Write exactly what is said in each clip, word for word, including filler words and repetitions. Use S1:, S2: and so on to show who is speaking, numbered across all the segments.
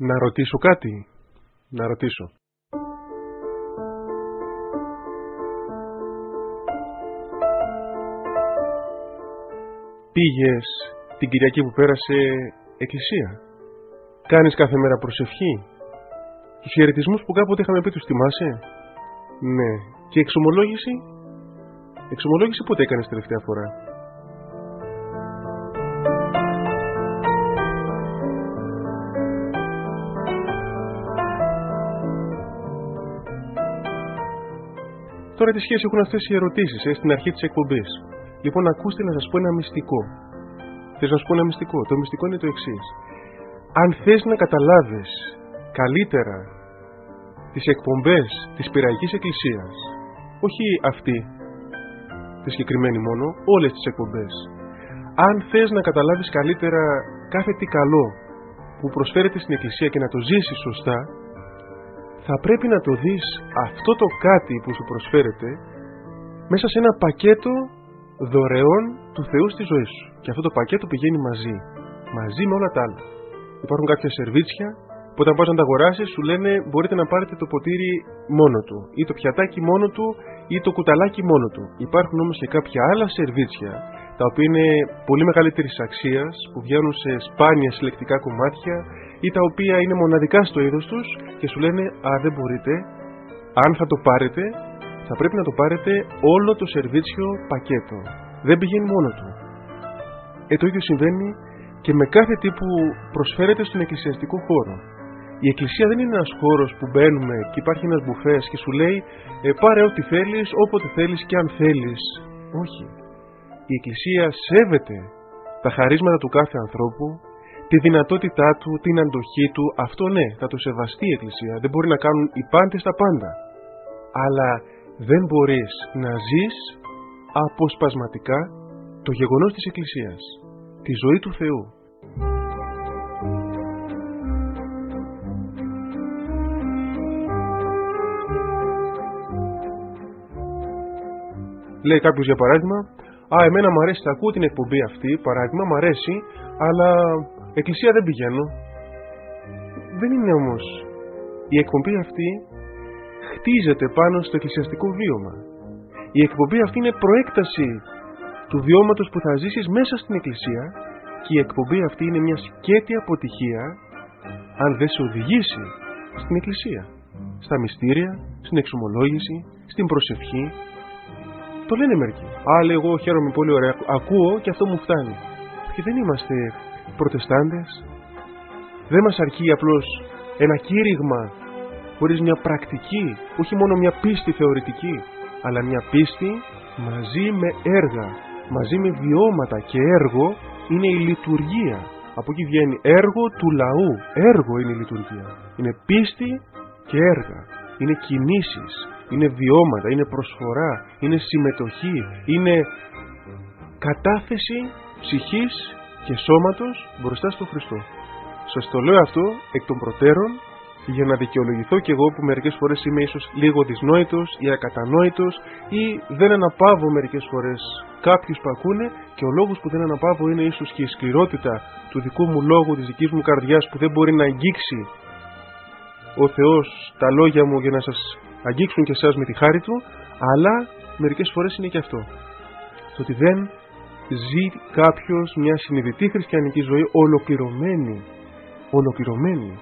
S1: Να ρωτήσω κάτι. Να ρωτήσω. Πήγες την Κυριακή που πέρασε εκκλησία? Κάνεις κάθε μέρα προσευχή? Τους χαιρετισμούς που κάποτε είχαμε πει τους θυμάσαι? Ναι. Και εξομολόγηση? Εξομολόγηση πότε έκανες τελευταία φορά? Τώρα τι σχέση έχουν αυτές οι ερωτήσεις ε, στην αρχή της εκπομπής. Λοιπόν, ακούστε να σας πω ένα μυστικό. Θες να σου πω ένα μυστικό? Το μυστικό είναι το εξής. Αν θες να καταλάβεις καλύτερα τις εκπομπές της Πειραϊκής Εκκλησίας, όχι αυτή τη συγκεκριμένη μόνο, όλες τις εκπομπές, αν θες να καταλάβεις καλύτερα κάθε τι καλό που προσφέρεται στην Εκκλησία και να το ζήσεις σωστά, θα πρέπει να το δεις αυτό το κάτι που σου προσφέρεται μέσα σε ένα πακέτο δωρεών του Θεού στη ζωή σου. Και αυτό το πακέτο πηγαίνει μαζί, μαζί με όλα τα άλλα. Υπάρχουν κάποια σερβίτσια που όταν πας να τα αγοράσεις σου λένε μπορείτε να πάρετε το ποτήρι μόνο του, ή το πιατάκι μόνο του, ή το κουταλάκι μόνο του. Υπάρχουν όμως και κάποια άλλα σερβίτσια τα οποία είναι πολύ μεγαλύτερης αξίας, που βγαίνουν σε σπάνια συλλεκτικά κομμάτια ή τα οποία είναι μοναδικά στο είδος τους και σου λένε α, δεν μπορείτε, αν θα το πάρετε θα πρέπει να το πάρετε όλο το σερβίτσιο πακέτο, δεν πηγαίνει μόνο του. Ε, το ίδιο συμβαίνει και με κάθε τι που προσφέρεται στον εκκλησιαστικό χώρο. Η εκκλησία δεν είναι ένας χώρος που μπαίνουμε και υπάρχει ένας μπουφές και σου λέει ε, πάρε ό,τι θέλεις, όποτε θέλεις και αν θέλεις. Όχι. Η εκκλησία σέβεται τα χαρίσματα του κάθε ανθρώπου, τη δυνατότητά του, την αντοχή του. Αυτό ναι, θα το σεβαστεί η εκκλησία. Δεν μπορεί να κάνουν οι πάντες τα πάντα. Αλλά δεν μπορείς να ζεις αποσπασματικά το γεγονός της εκκλησίας, τη ζωή του Θεού. Λέει κάποιος για παράδειγμα, α, εμένα μου αρέσει, θα ακούω την εκπομπή αυτή, παράδειγμα, μου αρέσει, αλλά εκκλησία δεν πηγαίνω. Δεν είναι όμως. Η εκπομπή αυτή χτίζεται πάνω στο εκκλησιαστικό βίωμα. Η εκπομπή αυτή είναι προέκταση του βιώματος που θα ζήσεις μέσα στην εκκλησία και η εκπομπή αυτή είναι μια σκέτη αποτυχία αν δεν σε οδηγήσει στην εκκλησία, στα μυστήρια, στην εξομολόγηση, στην προσευχή. Το λένε μερικοί. Α, λέει, εγώ χαίρομαι πολύ ωραία, ακούω και αυτό μου φτάνει. Και δεν είμαστε προτεστάντες. Δεν μας αρκεί απλώς ένα κήρυγμα χωρίς μια πρακτική, όχι μόνο μια πίστη θεωρητική, αλλά μια πίστη μαζί με έργα, μαζί με βιώματα, και έργο είναι η λειτουργία. Από εκεί βγαίνει έργο του λαού. Έργο είναι η λειτουργία. Είναι πίστη και έργα. Είναι κινήσεις, είναι βιώματα, είναι προσφορά, είναι συμμετοχή, είναι κατάθεση ψυχής και σώματος μπροστά στον Χριστό. Σας το λέω αυτό εκ των προτέρων για να δικαιολογηθώ κι εγώ που μερικές φορές είμαι ίσως λίγο δυσνόητος ή ακατανόητος ή δεν αναπαύω μερικές φορές κάποιους που ακούνε, και ο λόγος που δεν αναπαύω είναι ίσως και η σκληρότητα του δικού μου λόγου, της δικής μου καρδιάς, που δεν μπορεί να αγγίξει ο Θεός τα λόγια μου για να σας αγγίξουν και εσάς με τη χάρη Του, αλλά μερικές φορές είναι και αυτό. Το ότι δεν ζει κάποιος μια συνειδητή χριστιανική ζωή ολοκληρωμένη. Ολοκληρωμένη.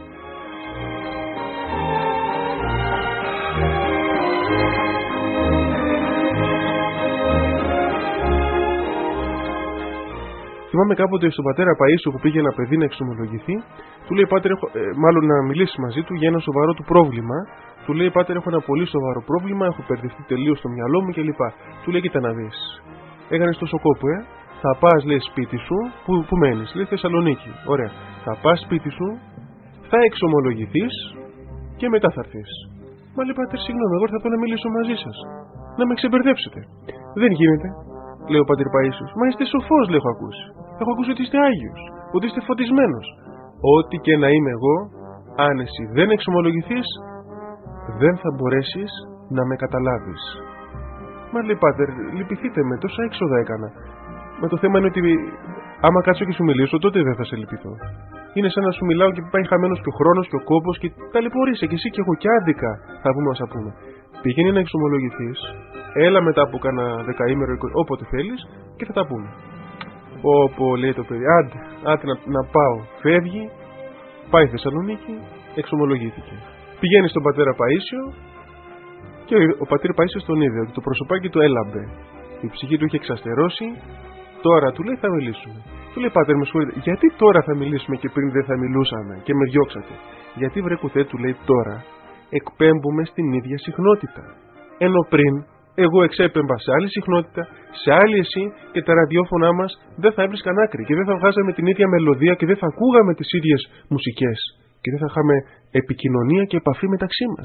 S1: Θυμάμαι κάποτε στον πατέρα Παΐσιο που πήγε ένα παιδί να εξομολογηθεί, του λέει πάτερ, έχω, ε, μάλλον να μιλήσει μαζί του για ένα σοβαρό του πρόβλημα. Του λέει πάτερ, έχω ένα πολύ σοβαρό πρόβλημα, έχω μπερδευτεί τελείως στο μυαλό μου κλπ. Του λέει κοίτα να δεις. Έκανες τόσο κόπο, ε. Θα πας, λέει, σπίτι σου, που, που μένεις, λέει Θεσσαλονίκη. Ωραία. Θα πας σπίτι σου, θα εξομολογηθείς και μετά θα έρθεις. Μα λέει πάτερ, συγγνώμη, εγώ θα πάω να μιλήσω μαζί σας. Να με ξεμπερδέψετε. Δεν γίνεται, λέει ο πατήρ Παΐσιος. Μα είστε σοφός, λέει, έχω ακούσει. Έχω ακούσει ότι είστε Άγιος, ότι είστε φωτισμένος. Ό,τι και να είμαι εγώ, αν εσύ δεν εξομολογηθείς, δεν θα μπορέσεις να με καταλάβεις. Μα λέει πάτερ, λυπηθείτε με, τόσα έξοδα έκανα. Μα το θέμα είναι ότι άμα κάτσω και σου μιλήσω, τότε δεν θα σε λυπηθώ. Είναι σαν να σου μιλάω και πάει χαμένος και ο χρόνος και ο κόπος και ταλαιπωρείσαι και εσύ και εγώ και άδικα θα πούμε όσα πούμε. Πηγαίνει να εξομολογηθείς, έλα μετά από κάνα δεκαήμερο, όποτε θέλεις και θα τα πούμε. Όπω λέει το παιδί, άντε, άντε να, να πάω. Φεύγει, πάει Θεσσαλονίκη, εξομολογήθηκε. Πηγαίνει στον πατέρα Παΐσιο και ο πατήρ Παΐσιος τον είδε ότι το προσωπάκι του έλαμπε. Η ψυχή του είχε εξαστερώσει. Τώρα του λέει θα μιλήσουμε. Του λέει πάτερ με συγχωρείτε, γιατί τώρα θα μιλήσουμε και πριν δεν θα μιλούσαμε και με διώξατε? Γιατί βρε κουθέ, του λέει, τώρα εκπέμπουμε στην ίδια συχνότητα. Ενώ πριν εγώ εξέπεμπα σε άλλη συχνότητα, σε άλλη εσύ και τα ραδιόφωνά μας δεν θα έβρισκαν άκρη και δεν θα βγάζαμε την ίδια μελωδία και δεν θα ακούγαμε τις ίδιες μουσικές και δεν θα είχαμε επικοινωνία και επαφή μεταξύ μας.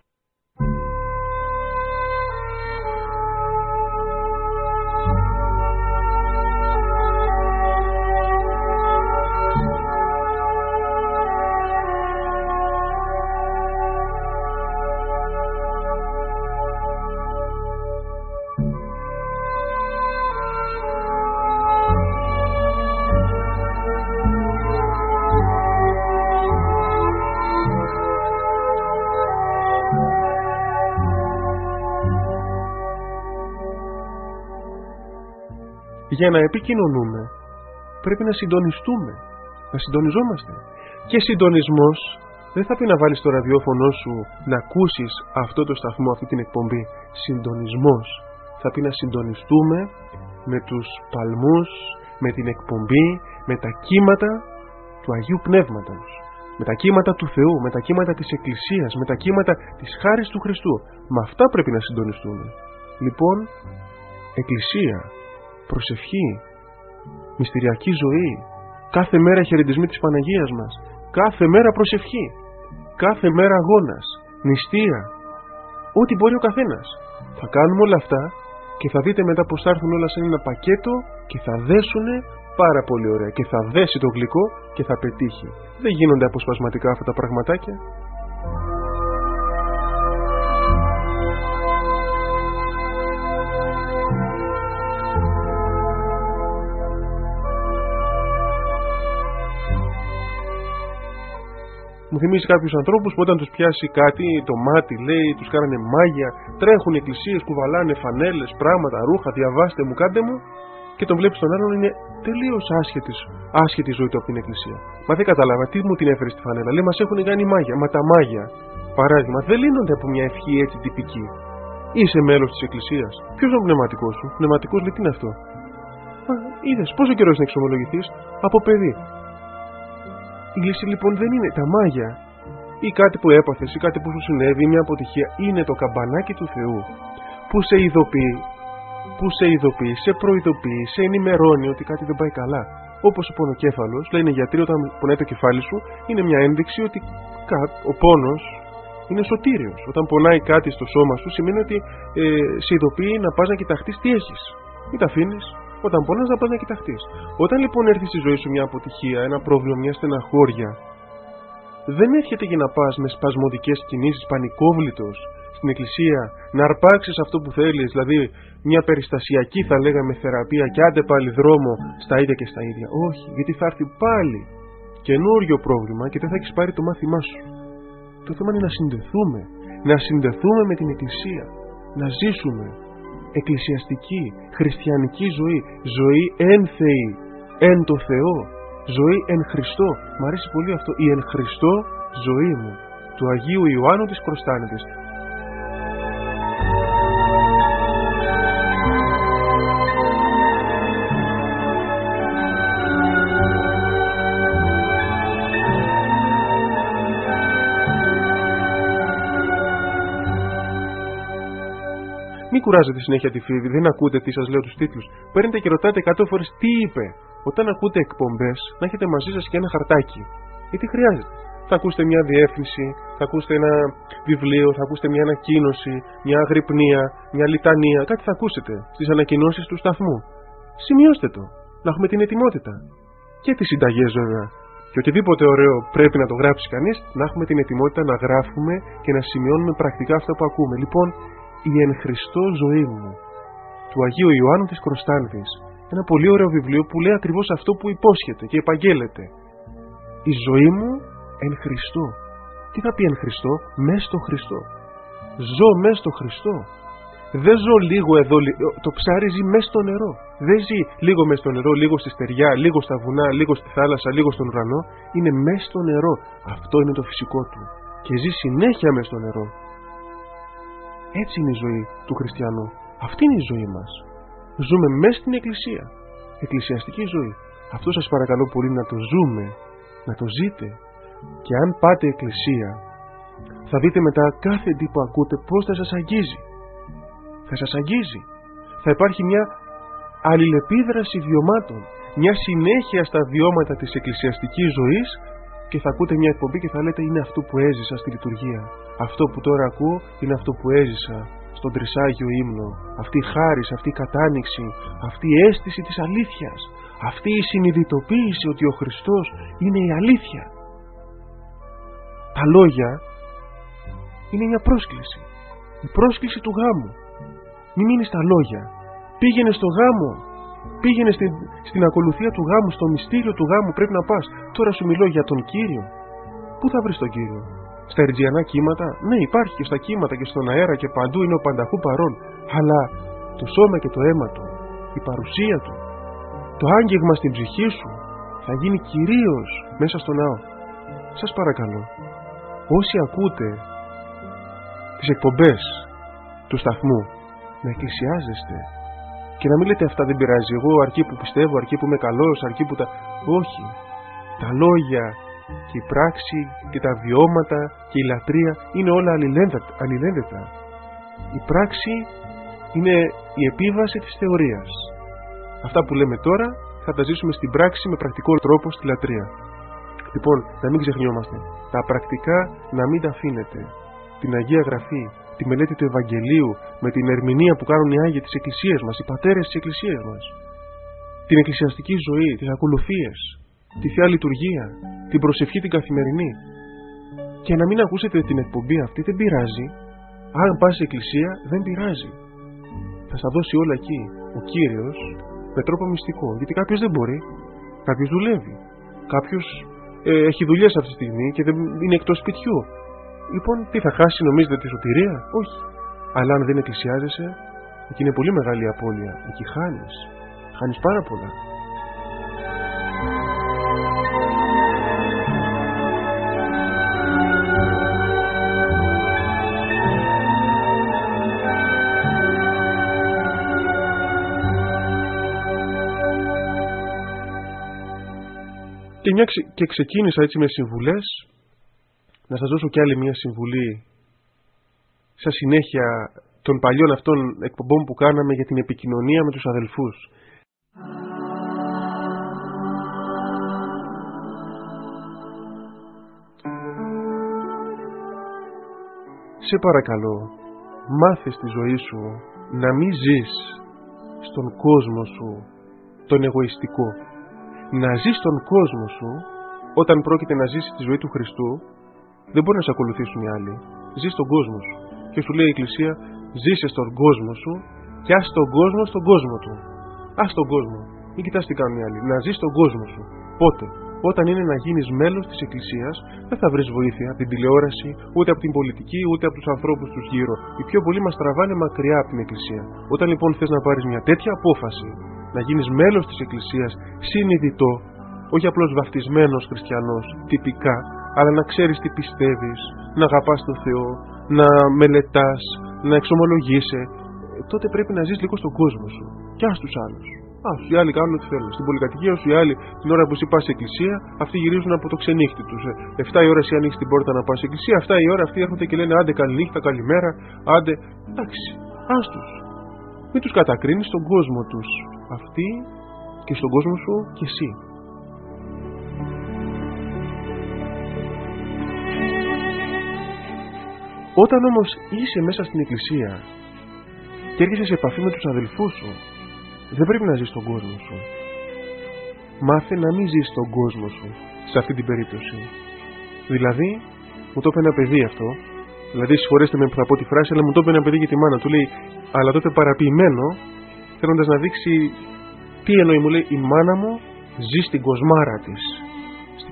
S1: Για να επικοινωνούμε πρέπει να συντονιστούμε, να συντονιζόμαστε. Και συντονισμός δεν θα πει να βάλεις το ραδιόφωνο σου να ακούσεις αυτό το σταθμό, αυτή την εκπομπή. Συντονισμός θα πει να συντονιστούμε με τους παλμούς, με την εκπομπή, με τα κύματα του Αγίου Πνεύματος, με τα κύματα του Θεού, με τα κύματα της Εκκλησίας, με τα κύματα της χάρης του Χριστού. Με αυτά πρέπει να συντονιστούμε. Λοιπόν, Εκκλησία, προσευχή, μυστηριακή ζωή, κάθε μέρα χαιρετισμοί της Παναγίας μας, κάθε μέρα προσευχή, κάθε μέρα αγώνας, νηστεία, ό,τι μπορεί ο καθένας. Θα κάνουμε όλα αυτά και θα δείτε μετά πως θα έρθουν όλα σε ένα πακέτο και θα δέσουνε πάρα πολύ ωραία και θα δέσει το γλυκό και θα πετύχει. Δεν γίνονται αποσπασματικά αυτά τα πραγματάκια. Μου θυμίζει κάποιους ανθρώπους που όταν τους πιάσει κάτι, το μάτι λέει, τους κάνανε μάγια, τρέχουν οι εκκλησίες, κουβαλάνε φανέλες, πράγματα, ρούχα, διαβάστε μου, κάντε μου, και τον βλέπεις τον άλλον είναι τελείως άσχετης, άσχετη ζωή του από την εκκλησία. Μα δεν κατάλαβα, τι μου την έφερε στη φανέλα? Λέει, μας έχουν κάνει μάγια. Μα τα μάγια, παράδειγμα, δεν λύνονται από μια ευχή έτσι τυπική. Είσαι μέλος της εκκλησίας. Ποιος είναι ο πνευματικός σου? Πνευματικός λέει, τι είναι αυτό? Μα είδες, πόσο καιρό να εξομολογηθείς? Από παιδί. Η λύση λοιπόν δεν είναι τα μάγια ή κάτι που έπαθες ή κάτι που σου συνέβη, μια αποτυχία. Είναι το καμπανάκι του Θεού που σε ειδοποιεί, που σε ειδοποιεί, σε προειδοποιεί, σε ενημερώνει ότι κάτι δεν πάει καλά. Όπως ο πονοκέφαλος, λένε οι γιατροί, όταν πονάει το κεφάλι σου, είναι μια ένδειξη ότι ο πόνος είναι σωτήριος. Όταν πονάει κάτι στο σώμα σου, σημαίνει ότι ε, σε ειδοποιεί να πας να κοιταχτείς τι έχεις. Μην τα αφήνεις. Όταν πονάς να πας να κοιταχτείς. Όταν λοιπόν έρθει στη ζωή σου μια αποτυχία, ένα πρόβλημα, μια στεναχώρια, δεν έρχεται για να πας με σπασμωδικές κινήσεις, πανικόβλητος στην εκκλησία, να αρπάξεις αυτό που θέλεις, δηλαδή μια περιστασιακή θα λέγαμε θεραπεία και άντε πάλι δρόμο στα ίδια και στα ίδια. Όχι, γιατί θα έρθει πάλι καινούριο πρόβλημα και δεν θα έχεις πάρει το μάθημά σου. Το θέμα είναι να συνδεθούμε, να συνδεθούμε με την εκκλησία, να ζήσουμε εκκλησιαστική, χριστιανική ζωή, ζωή εν Θεή, εν το Θεό, ζωή εν Χριστώ. Μ' αρέσει πολύ αυτό, η εν Χριστώ ζωή μου, του Αγίου Ιωάννου της Κροστάνηδης. Μην κουράζετε συνέχεια τη φίβη, δεν ακούτε τι σας λέω τους τίτλους. Παίρνετε και ρωτάτε εκατό φορές τι είπε. Όταν ακούτε εκπομπές, να έχετε μαζί σας και ένα χαρτάκι. Γιατί χρειάζεται. Θα ακούσετε μια διεύθυνση, θα ακούσετε ένα βιβλίο, θα ακούσετε μια ανακοίνωση, μια αγρυπνία, μια λιτανία. Κάτι θα ακούσετε στις ανακοινώσεις του σταθμού. Σημειώστε το. Να έχουμε την ετοιμότητα. Και τις συνταγές βέβαια. Και οτιδήποτε ωραίο πρέπει να το γράψει κανείς, να έχουμε την ετοιμότητα να γράφουμε και να σημειώνουμε πρακτικά αυτά που ακούμε. Λοιπόν, η εν Χριστώ ζωή μου, του Αγίου Ιωάννου της Κροστάνηδης. Ένα πολύ ωραίο βιβλίο που λέει ακριβώς αυτό που υπόσχεται και επαγγέλλεται. η ζωή μου εν Χριστώ. Τι θα πει εν Χριστώ? Μες στο Χριστό. Ζω μες στο Χριστό. Δεν ζω λίγο εδώ, το ψάρι ζει μες στο νερό. Δεν ζει λίγο μες στο νερό, λίγο στη στεριά, λίγο στα βουνά, λίγο στη θάλασσα, λίγο στον ουρανό. Είναι μες στο νερό. Αυτό είναι το φυσικό του. Και ζει συνέχεια μες στο νερό. Έτσι είναι η ζωή του χριστιανού. Αυτή είναι η ζωή μας. Ζούμε μες στην εκκλησία. Εκκλησιαστική ζωή. Αυτό σας παρακαλώ πολύ να το ζούμε, να το ζείτε. Και αν πάτε εκκλησία, θα δείτε μετά κάθε τι που ακούτε πώς θα σας αγγίζει. Θα σας αγγίζει. Θα υπάρχει μια αλληλεπίδραση βιωμάτων, μια συνέχεια στα βιώματα της εκκλησιαστικής ζωής και θα ακούτε μια εκπομπή και θα λέτε είναι αυτό που έζησα στη λειτουργία. Αυτό που τώρα ακούω είναι αυτό που έζησα στον τρισάγιο ύμνο. Αυτή η χάρις, αυτή η κατάνοιξη, αυτή η αίσθηση της αλήθειας, αυτή η συνειδητοποίηση ότι ο Χριστός είναι η αλήθεια. Τα λόγια είναι μια πρόσκληση. Η πρόσκληση του γάμου. Μην μείνεις στα λόγια. Πήγαινε στο γάμο. Πήγαινε στην, στην ακολουθία του γάμου, στο μυστήριο του γάμου πρέπει να πας. Τώρα σου μιλώ για τον Κύριο. Πού θα βρεις τον Κύριο? Στα ερτζιανά κύματα? Ναι, υπάρχει και στα κύματα και στον αέρα και παντού, είναι ο πανταχού παρών. Αλλά το σώμα και το αίμα του, η παρουσία του, το άγγιγμα στην ψυχή σου θα γίνει κυρίως μέσα στο ναό. Σας παρακαλώ, όσοι ακούτε τις εκπομπές του σταθμού, να εκκλησιάζεστε και να μην λέτε αυτά δεν πειράζει, εγώ αρκεί που πιστεύω, αρκεί που είμαι καλός, αρκεί που τα... Όχι, τα λόγια και η πράξη και τα βιώματα και η λατρεία είναι όλα αλληλένδετα. Η πράξη είναι η επίβαση της θεωρίας. Αυτά που λέμε τώρα θα τα ζήσουμε στην πράξη με πρακτικό τρόπο στη λατρεία. Λοιπόν, να μην ξεχνιόμαστε. Τα πρακτικά να μην τα αφήνετε. Την Αγία Γραφή, τη μελέτη του Ευαγγελίου, με την ερμηνεία που κάνουν οι Άγιοι της Εκκλησίας μας, οι πατέρες της Εκκλησίας μας. Την εκκλησιαστική ζωή, τις ακολουθίες, τη Θεία Λειτουργία, την προσευχή την καθημερινή. Και να μην ακούσετε την εκπομπή αυτή δεν πειράζει. Αν πας σε εκκλησία δεν πειράζει. Θα στα δώσει όλα εκεί ο Κύριος με τρόπο μυστικό. Γιατί κάποιος δεν μπορεί. Κάποιος δουλεύει. Κάποιος ε, έχει δουλειές αυτή τη στιγμή και δεν είναι εκτός σπιτιού. Λοιπόν, τι θα χάσει, νομίζετε, τη σωτηρία? Όχι. Αλλά αν δεν εκκλησιάζεσαι, εκεί είναι πολύ μεγάλη απώλεια. Εκεί χάνεις. Χάνεις πάρα πολλά. Και, μια, και ξεκίνησα έτσι με συμβουλές. Να σας δώσω κι άλλη μια συμβουλή σαν συνέχεια των παλιών αυτών εκπομπών που κάναμε για την επικοινωνία με τους αδελφούς. Σε παρακαλώ, μάθε στη ζωή σου να μην ζεις στον κόσμο σου τον εγωιστικό. Να ζεις στον κόσμο σου όταν πρόκειται να ζήσεις τη ζωή του Χριστού. Δεν μπορεί να σε ακολουθήσουν οι άλλοι. Ζει στον κόσμο σου. Και σου λέει η Εκκλησία, ζήσε στον κόσμο σου και ας τον κόσμο στον κόσμο του. Ας τον κόσμο. Μην κοιτάς τι κάνουν οι άλλοι. Να ζεις στον κόσμο σου. Πότε? Όταν είναι να γίνεις μέλος της Εκκλησίας, δεν θα βρεις βοήθεια από την τηλεόραση, ούτε από την πολιτική, ούτε από τους ανθρώπους τους γύρω. Οι πιο πολλοί μας τραβάνε μακριά από την Εκκλησία. Όταν λοιπόν θες να πάρεις μια τέτοια απόφαση, να γίνεις μέλος της Εκκλησίας, συνειδητό, όχι απλώς βαφτισμένος χριστιανός, τυπικά, αλλά να ξέρεις τι πιστεύεις, να αγαπάς τον Θεό, να μελετάς, να εξομολογείσαι, τότε πρέπει να ζεις λίγο στον κόσμο σου. Και ας τους άλλους. Ας οι άλλοι κάνουν ό,τι θέλουν. Στην πολυκατοικία σου οι άλλοι, την ώρα που εσύ πας σε εκκλησία, αυτοί γυρίζουν από το ξενύχτη τους. εφτά η ώρα εσύ ανοίξεις την πόρτα να πας σε εκκλησία, εφτά η ώρα αυτοί έρχονται και λένε άντε καληνύχτα, καλημέρα, άντε. Εντάξει, ας τους. Μην τους κατακρίνεις στον κόσμο τους. Αυτοί και στον κόσμο σου και εσύ. Όταν όμως είσαι μέσα στην εκκλησία και έρχεσαι σε επαφή με τους αδελφούς σου, δεν πρέπει να ζεις στον κόσμο σου. Μάθε να μην ζεις στον κόσμο σου σε αυτή την περίπτωση. Δηλαδή, μου το είπε ένα παιδί αυτό, δηλαδή συγχωρέστε με που θα πω τη φράση, αλλά μου το είπε ένα παιδί για τη μάνα του, λέει, αλλά τότε παραποιημένο, θέλοντας να δείξει τι εννοεί, μου λέει, η μάνα μου ζει στην κοσμάρα της. Στην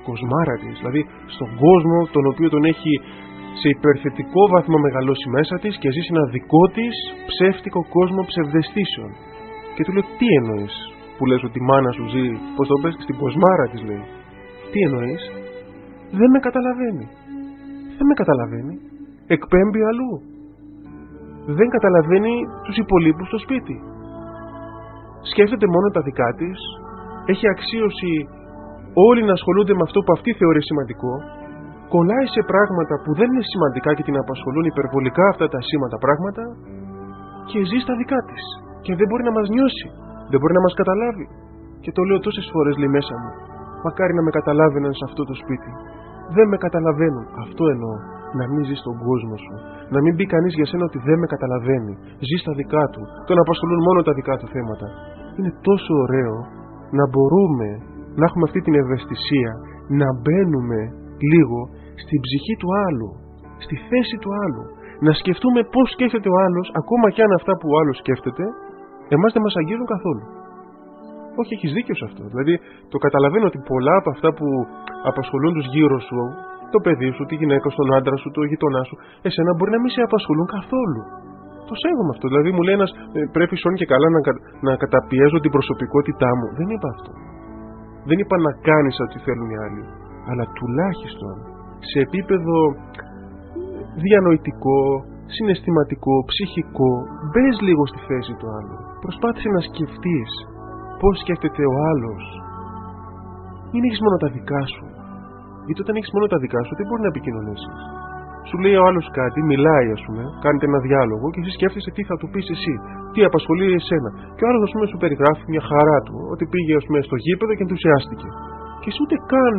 S1: στην κοσμάρα της, δηλαδή στον κόσμο τον οποίο τον έχει σε υπερθετικό βαθμό μεγαλώσει μέσα της και ζει σε ένα δικό της ψεύτικο κόσμο ψευδαισθήσεων. Και του λέω, τι εννοείς που λες ότι η μάνα σου ζει, πώς το πες, στην κοσμάρα της, λέει. Τι εννοείς? Δεν με καταλαβαίνει. Δεν με καταλαβαίνει. Εκπέμπει αλλού. Δεν καταλαβαίνει τους υπολείπους στο σπίτι. Σκέφτεται μόνο τα δικά της. Έχει αξίωση όλοι να ασχολούνται με αυτό που αυτή θεωρεί σημαντικό. Κολλάει σε πράγματα που δεν είναι σημαντικά και την απασχολούν υπερβολικά αυτά τα σήματα πράγματα και ζει στα δικά της. Και δεν μπορεί να μας νιώσει. Δεν μπορεί να μας καταλάβει. Και το λέω τόσες φορές, λέει, μέσα μου. Μακάρι να με καταλάβαιναν σε αυτό το σπίτι. Δεν με καταλαβαίνουν. Αυτό εννοώ. Να μην ζει στον κόσμο σου. Να μην πει κανείς για σένα ότι δεν με καταλαβαίνει. Ζει στα δικά του. Τον απασχολούν μόνο τα δικά του θέματα. Είναι τόσο ωραίο να μπορούμε να έχουμε αυτή την ευαισθησία, να μπαίνουμε λίγο στην ψυχή του άλλου, στη θέση του άλλου. Να σκεφτούμε πώς σκέφτεται ο άλλος, ακόμα κι αν αυτά που ο άλλος σκέφτεται, εμάς δεν μας αγγίζουν καθόλου. Όχι, έχεις δίκιο σε αυτό. Δηλαδή, το καταλαβαίνω ότι πολλά από αυτά που απασχολούν τους γύρω σου, το παιδί σου, τη γυναίκα σου, τον άντρα σου, το γειτονά σου, εσένα μπορεί να μην σε απασχολούν καθόλου. Το σέβομαι αυτό. Δηλαδή, μου λέει ένας, πρέπει σόν και καλά να, να καταπιέζω την προσωπικότητά μου. Δεν είπα αυτό. Δεν είπα να κάνεις ό,τι θέλουν οι άλλοι. Αλλά τουλάχιστον σε επίπεδο διανοητικό, συναισθηματικό, ψυχικό, μπες λίγο στη θέση του άλλου. Προσπάθησε να σκεφτείς πώς σκέφτεται ο άλλος. Μην έχεις μόνο τα δικά σου. Γιατί όταν έχεις μόνο τα δικά σου, δεν μπορεί να επικοινωνήσεις. Σου λέει ο άλλος κάτι, μιλάει, ας πούμε, κάνετε ένα διάλογο και εσύ σκέφτεσαι τι θα του πεις εσύ, τι απασχολεί εσένα. Και ο άλλος, ας πούμε, σου περιγράφει μια χαρά του, ότι πήγε, ας πούμε, στο γήπεδο και ενθουσιάστηκε. Και εσύ ούτε καν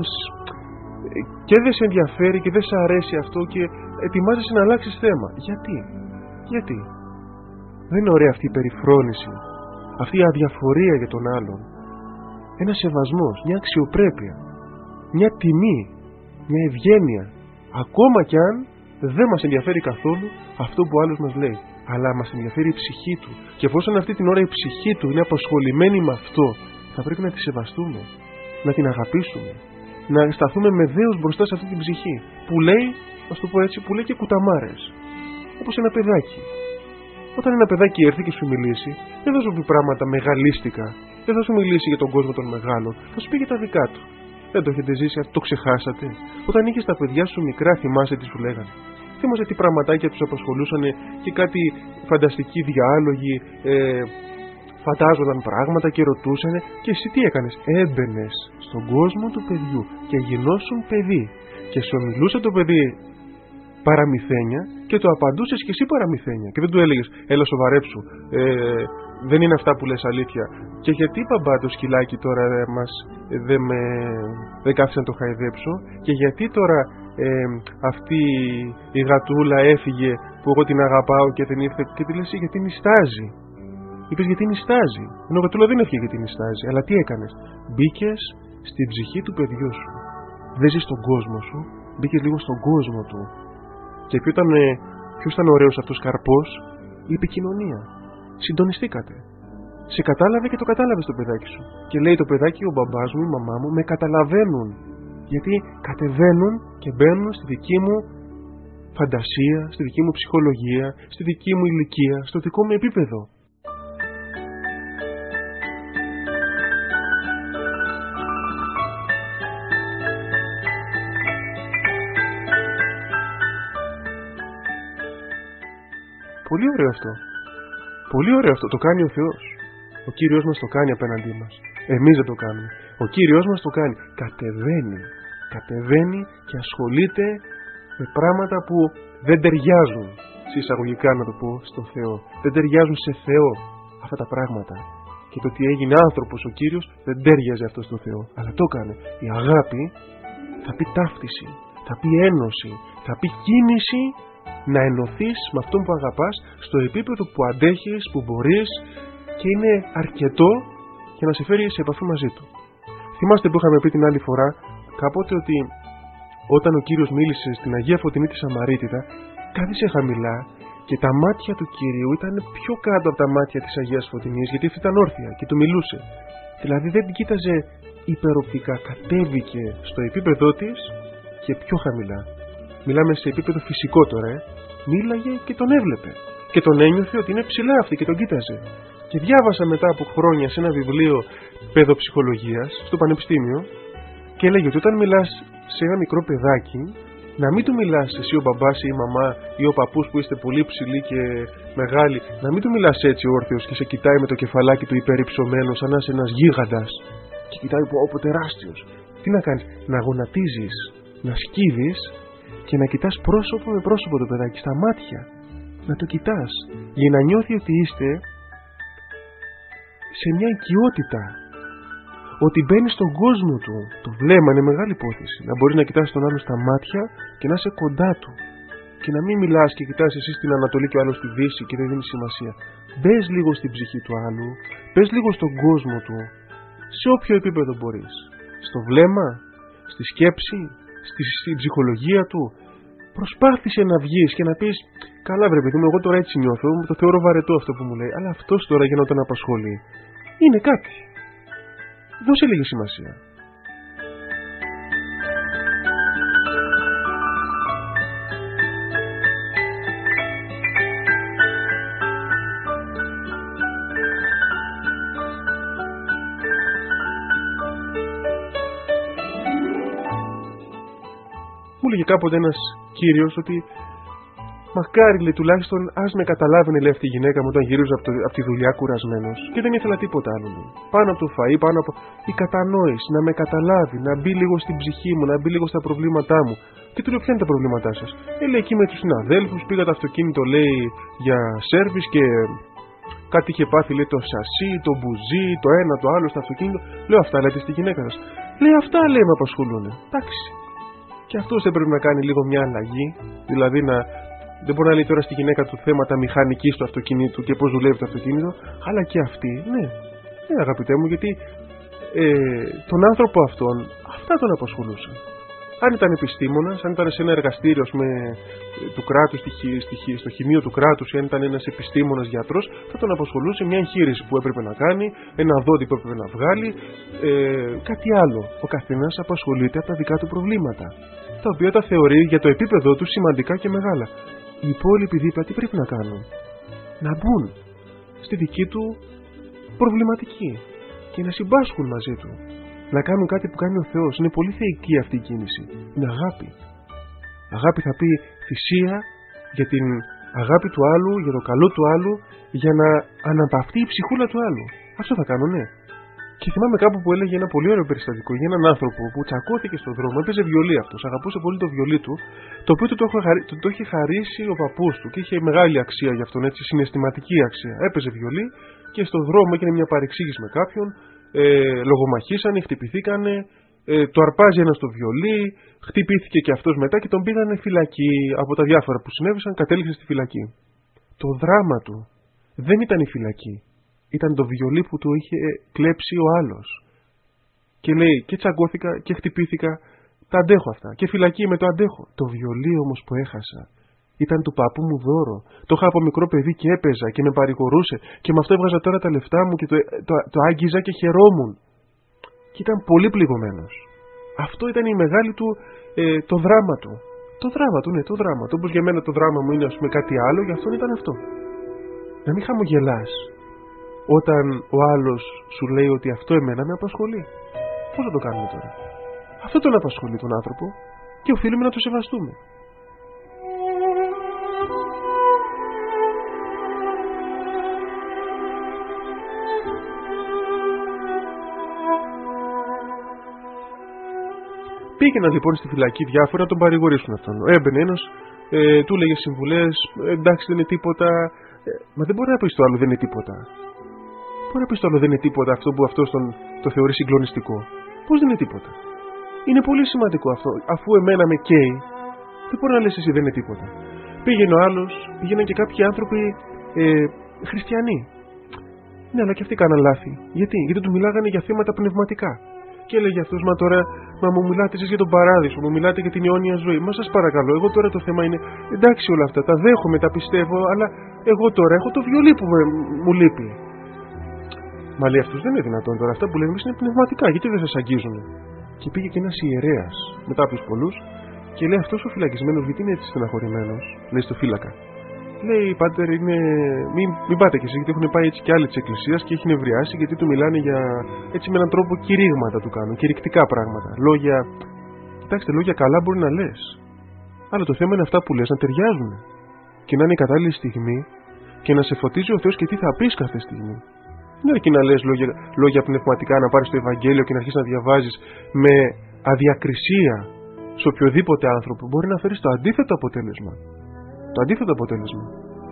S1: και δεν σε ενδιαφέρει και δεν σε αρέσει αυτό και ετοιμάζεσαι να αλλάξεις θέμα. Γιατί? Γιατί? Δεν είναι ωραία αυτή η περιφρόνηση, αυτή η αδιαφορία για τον άλλον. Ένας σεβασμός, μια αξιοπρέπεια, μια τιμή, μια ευγένεια. Ακόμα κι αν δεν μας ενδιαφέρει καθόλου αυτό που ο άλλος μας λέει, αλλά μας ενδιαφέρει η ψυχή του. Και εφόσον αυτή την ώρα η ψυχή του είναι απασχολημένη με αυτό, θα πρέπει να τη σεβαστούμε, να την αγαπήσουμε, να σταθούμε με δέος μπροστά σε αυτή την ψυχή που λέει, ας το πω έτσι, που λέει και κουταμάρες. Όπως ένα παιδάκι. Όταν ένα παιδάκι έρθει και σου μιλήσει, δεν θα σου πει πράγματα μεγαλίστικα, δεν θα σου μιλήσει για τον κόσμο των μεγάλων, θα σου πει για τα δικά του. Δεν το έχετε ζήσει, το ξεχάσατε? Όταν είχες τα παιδιά σου μικρά, θυμάσαι τι σου λέγανε? Θυμάσαι τι πραγματάκια τους απασχολούσαν και κάτι φανταστικοί διάλογοι, ε, φαντάζονταν πράγματα και ρωτούσαν, και εσύ τι έκανες? Έμπαινες στον κόσμο του παιδιού και γινώσουν παιδί. Και σου μιλούσε το παιδί παραμυθένια και το απαντούσες και εσύ παραμυθένια. Και δεν του έλεγες, έλα σοβαρέψου, ε, δεν είναι αυτά που λες αλήθεια. Και γιατί, μπαμπά, το σκυλάκι τώρα ε, μας ε, δεν με δεν κάθισε να το χαϊδέψω? Και γιατί τώρα ε, αυτή η γατούλα έφυγε που εγώ την αγαπάω και δεν ήρθε? Και τη λες, γιατί νιστάζει. Είπες γιατί νιστάζει. Ενώ η γατούλα δεν έφυγε γιατί νιστάζει. Αλλά τι έκανες? Μπήκες στην ψυχή του παιδιού σου. Δεν ζεις στον κόσμο σου, μπήκες λίγο στον κόσμο του. Και ποιο ήταν, ποιος ήταν ωραίος αυτός καρπός? Η επικοινωνία. Συντονιστήκατε. Σε κατάλαβε και το κατάλαβες το παιδάκι σου. Και λέει το παιδάκι, ο μπαμπάς μου, η μαμά μου με καταλαβαίνουν. Γιατί κατεβαίνουν και μπαίνουν στη δική μου φαντασία, στη δική μου ψυχολογία, στη δική μου ηλικία, στο δικό μου επίπεδο. Πολύ ωραίο αυτό. Πολύ ωραίο αυτό. Το κάνει ο Θεός. Ο Κύριος μας το κάνει απέναντί μας. Εμείς δεν το κάνουμε. Ο Κύριος μας το κάνει. Κατεβαίνει. Κατεβαίνει και ασχολείται με πράγματα που δεν ταιριάζουν, συσσαγωγικά να το πω, στο Θεό. Δεν ταιριάζουν σε Θεό αυτά τα πράγματα. Και το ότι έγινε άνθρωπος ο Κύριος δεν ταιριάζει αυτό στο Θεό. Αλλά το έκανε. Η αγάπη θα πει ταύτιση, θα πει ένωση, θα πει κίνηση, να ενωθείς με αυτόν που αγαπάς στο επίπεδο που αντέχεις, που μπορείς και είναι αρκετό για να σε φέρει σε επαφή μαζί του. Θυμάστε που είχαμε πει την άλλη φορά κάποτε ότι όταν ο Κύριος μίλησε στην Αγία Φωτεινή τη Σαμαρίτιδα, κάθισε χαμηλά και τα μάτια του Κυρίου ήταν πιο κάτω από τα μάτια της Αγίας Φωτεινής, γιατί αυτή ήταν όρθια και του μιλούσε. Δηλαδή δεν την κοίταζε υπεροπτικά κατέβηκε στο επίπεδό της και πιο χαμηλά. Μιλάμε σε επίπεδο φυσικό τώρα, ε. Μίλαγε και τον έβλεπε. Και τον ένιωθε ότι είναι ψηλά αυτή και τον κοίταζε. Και διάβασα μετά από χρόνια σε ένα βιβλίο παιδοψυχολογίας στο πανεπιστήμιο και έλεγε ότι όταν μιλάς σε ένα μικρό παιδάκι, να μην του μιλάς εσύ ο μπαμπάς ή η μαμά ή ο παππούς που είστε πολύ ψηλοί και μεγάλοι, να μην του μιλάς έτσι όρθιος και σε κοιτάει με το κεφαλάκι του υπερυψωμένο σαν να είσαι ένας γίγαντας και κοιτάει από τεράστιος. Τι να κάνεις? Να γονατίζεις, να σκύβεις και να κοιτάς πρόσωπο με πρόσωπο το παιδάκι, στα μάτια. Να το κοιτάς για να νιώθει ότι είστε σε μια οικειότητα, ότι μπαίνει στον κόσμο του. Το βλέμμα είναι μεγάλη υπόθεση. Να μπορεί να κοιτάς τον άλλο στα μάτια και να είσαι κοντά του. Και να μην μιλάς και κοιτάς εσύ στην Ανατολή και ο άλλος στη Δύση και δεν δίνει σημασία. Μπες λίγο στην ψυχή του άλλου, μπες λίγο στον κόσμο του, σε όποιο επίπεδο μπορείς. Στο βλέμμα, στη σκέψη, στη, στη ψυχολογία του. Προσπάθησε να βγεις και να πεις: καλά, βρε παιδί μου, εγώ τώρα έτσι νιώθω, το θεωρώ βαρετό αυτό που μου λέει, αλλά αυτός τώρα για να τον απασχολεί είναι κάτι. Δώσε λίγη σημασία. Μου έλεγε κάποτε ένας κύριος ότι μακάρι, λέει, τουλάχιστον ας με καταλάβαινε, λέει, αυτή η γυναίκα μου όταν γυρίζω από, από τη δουλειά κουρασμένος και δεν ήθελα τίποτα άλλο, λέει. Πάνω από το φαΐ, πάνω από η κατανόηση, να με καταλάβει, να μπει λίγο στην ψυχή μου, να μπει λίγο στα προβλήματά μου. Και του λέω: ποια είναι τα προβλήματά σας? Ε, λέει, εκεί με τους συναδέλφους, πήγα το αυτοκίνητο, λέει, για σέρβις και κάτι είχε πάθει, λέει, το σασί, το μπουζί, το ένα, το άλλο στο αυτοκίνητο. Λέω: αυτά λέτε στη γυναίκα σας? Λέει: αυτά, λέει, με απασχολούν. Εντάξει. Και αυτός δεν πρέπει να κάνει λίγο μια αλλαγή, δηλαδή να. Δεν μπορεί να λέει τώρα στη γυναίκα του θέματα μηχανικής του αυτοκίνητου και πώς δουλεύει το αυτοκίνητο, αλλά και αυτή, ναι, ναι, αγαπητέ μου, γιατί ε, τον άνθρωπο αυτόν αυτά τον απασχολούσαν. Αν ήταν επιστήμονας, αν ήταν σε ένα εργαστήριο με, του κράτους, στη, στη, στο χημείο του κράτους, ή αν ήταν ένας επιστήμονας γιατρός, θα τον απασχολούσε μια εγχείρηση που έπρεπε να κάνει, ένα δόντι που έπρεπε να βγάλει, ε, κάτι άλλο. Ο καθένας απασχολείται από τα δικά του προβλήματα, τα οποία τα θεωρεί για το επίπεδο του σημαντικά και μεγάλα. Οι υπόλοιποι δίπλα τι πρέπει να κάνουν? Να μπουν στη δική του προβληματική και να συμπάσχουν μαζί του. Να κάνουν κάτι που κάνει ο Θεός. Είναι πολύ θεϊκή αυτή η κίνηση. Είναι αγάπη. Αγάπη θα πει θυσία για την αγάπη του άλλου, για το καλό του άλλου, για να αναπαυτεί η ψυχούλα του άλλου. Αυτό θα κάνω, ναι. Και θυμάμαι κάπου που έλεγε ένα πολύ ωραίο περιστατικό για έναν άνθρωπο που τσακώθηκε στον δρόμο, έπαιζε βιολί αυτός, αγαπούσε πολύ το βιολί του, το οποίο του το, το, το είχε χαρίσει ο παππούς του και είχε μεγάλη αξία για αυτόν, έτσι, συναισθηματική αξία. Έπαιζε βιολί και στον δρόμο έγινε μια παρεξήγηση με κάποιον, ε, λογομαχήσανε, χτυπηθήκανε, ε, το αρπάζει ένας στο βιολί, χτυπήθηκε και αυτός μετά και τον πήγανε φυλακή. Από τα διάφορα που συνέβησαν, κατέληξε στη φυλακή. Το δράμα του δεν ήταν η φυλακή. Ήταν το βιολί που του είχε κλέψει ο άλλος. Και λέει: και τσαγκώθηκα και χτυπήθηκα, τα αντέχω αυτά. Και φυλακή με το αντέχω. Το βιολί όμως που έχασα ήταν του παππού μου δώρο. Το είχα από μικρό παιδί και έπαιζα και με παρηγορούσε. Και με αυτό έβγαζα τώρα τα λεφτά μου και το, το, το άγγιζα και χαιρόμουν. Και ήταν πολύ πληγωμένος. Αυτό ήταν η μεγάλη του, ε, το δράμα του. Το δράμα του, ναι, το δράμα του. Όπως για μένα το δράμα μου είναι, ας πούμε, κάτι άλλο, για αυτόν ήταν αυτό. Να μην χαμογελάς όταν ο άλλος σου λέει ότι αυτό εμένα με απασχολεί. Πώς θα το κάνουμε τώρα? Αυτό τον απασχολεί τον άνθρωπο και οφείλουμε να το σεβαστούμε. Πήγαιναν λοιπόν στη φυλακή διάφορα να τον παρηγορήσουν αυτόν. Έμπαινε ένας, ε, του έλεγε συμβουλές, ε, εντάξει δεν είναι τίποτα, ε, μα δεν μπορεί να πει στο άλλο δεν είναι τίποτα. Μπορεί να πει στο άλλο δεν είναι τίποτα αυτό που αυτός τον, το θεωρεί συγκλονιστικό. Πώς δεν είναι τίποτα? Είναι πολύ σημαντικό αυτό. Αφού εμένα με καίει, δεν μπορεί να λες εσύ δεν είναι τίποτα. Πήγαινε ο άλλος, πήγαιναν και κάποιοι άνθρωποι ε, χριστιανοί. Ναι, αλλά και αυτοί κάναν λάθη. Γιατί? Γιατί του μιλάγανε για θέματα πνευματικά. Και έλεγε αυτός, μα τώρα, μα μου μιλάτε εσείς για τον παράδεισο, μου μιλάτε για την αιώνια ζωή. Μα σας παρακαλώ, εγώ τώρα το θέμα είναι, εντάξει όλα αυτά, τα δέχομαι, τα πιστεύω, αλλά εγώ τώρα έχω το βιολί που μου λείπει. Μα λέει αυτός δεν είναι δυνατόν τώρα. Αυτά που λέμε εμείς είναι πνευματικά. Γιατί δεν σας αγγίζουν? Και πήγε και ένας ιερέας μετά από τους πολλούς και λέει αυτός ο φυλακισμένος, γιατί είναι έτσι στεναχωρημένος? Λέει στο φύλακα. Λέει, πάτερ, είναι... μην, μην πάτε κι εσείς, γιατί έχουν πάει έτσι κι άλλοι της εκκλησίας και έχει νευριάσει, γιατί του μιλάνε για έτσι με έναν τρόπο κηρύγματα του κάνουν, κηρυκτικά πράγματα. Λόγια. Κοιτάξτε, λόγια καλά μπορεί να λες. Αλλά το θέμα είναι αυτά που λες να ταιριάζουν. Και να είναι η κατάλληλη στιγμή και να σε φωτίζει ο Θεός και τι θα πεις κάθε στιγμή. Δεν αρκεί να λες λόγια, λόγια πνευματικά, να πάρεις το Ευαγγέλιο και να αρχίσεις να διαβάζεις με αδιακρισία σε οποιοδήποτε άνθρωπο. Μπορεί να φέρεις το αντίθετο αποτέλεσμα. Το αντίθετο αποτέλεσμα.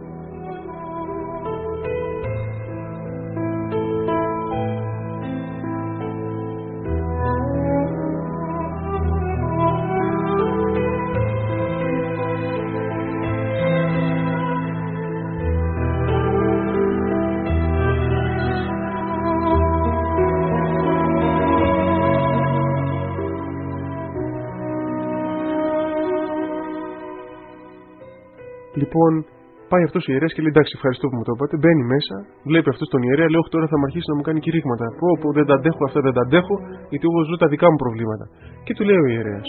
S1: Λοιπόν, πάει αυτός ο ιερέας και λέει: εντάξει, ευχαριστώ που μου το είπατε. Μπαίνει μέσα, βλέπει αυτός τον ιερέα, λέει: όχι, τώρα θα μου αρχίσει να μου κάνει κηρύγματα. Πω, πω, δεν τα αντέχω, αυτά δεν τα αντέχω, γιατί εγώ ζω τα δικά μου προβλήματα. Και του λέει ο ιερέας: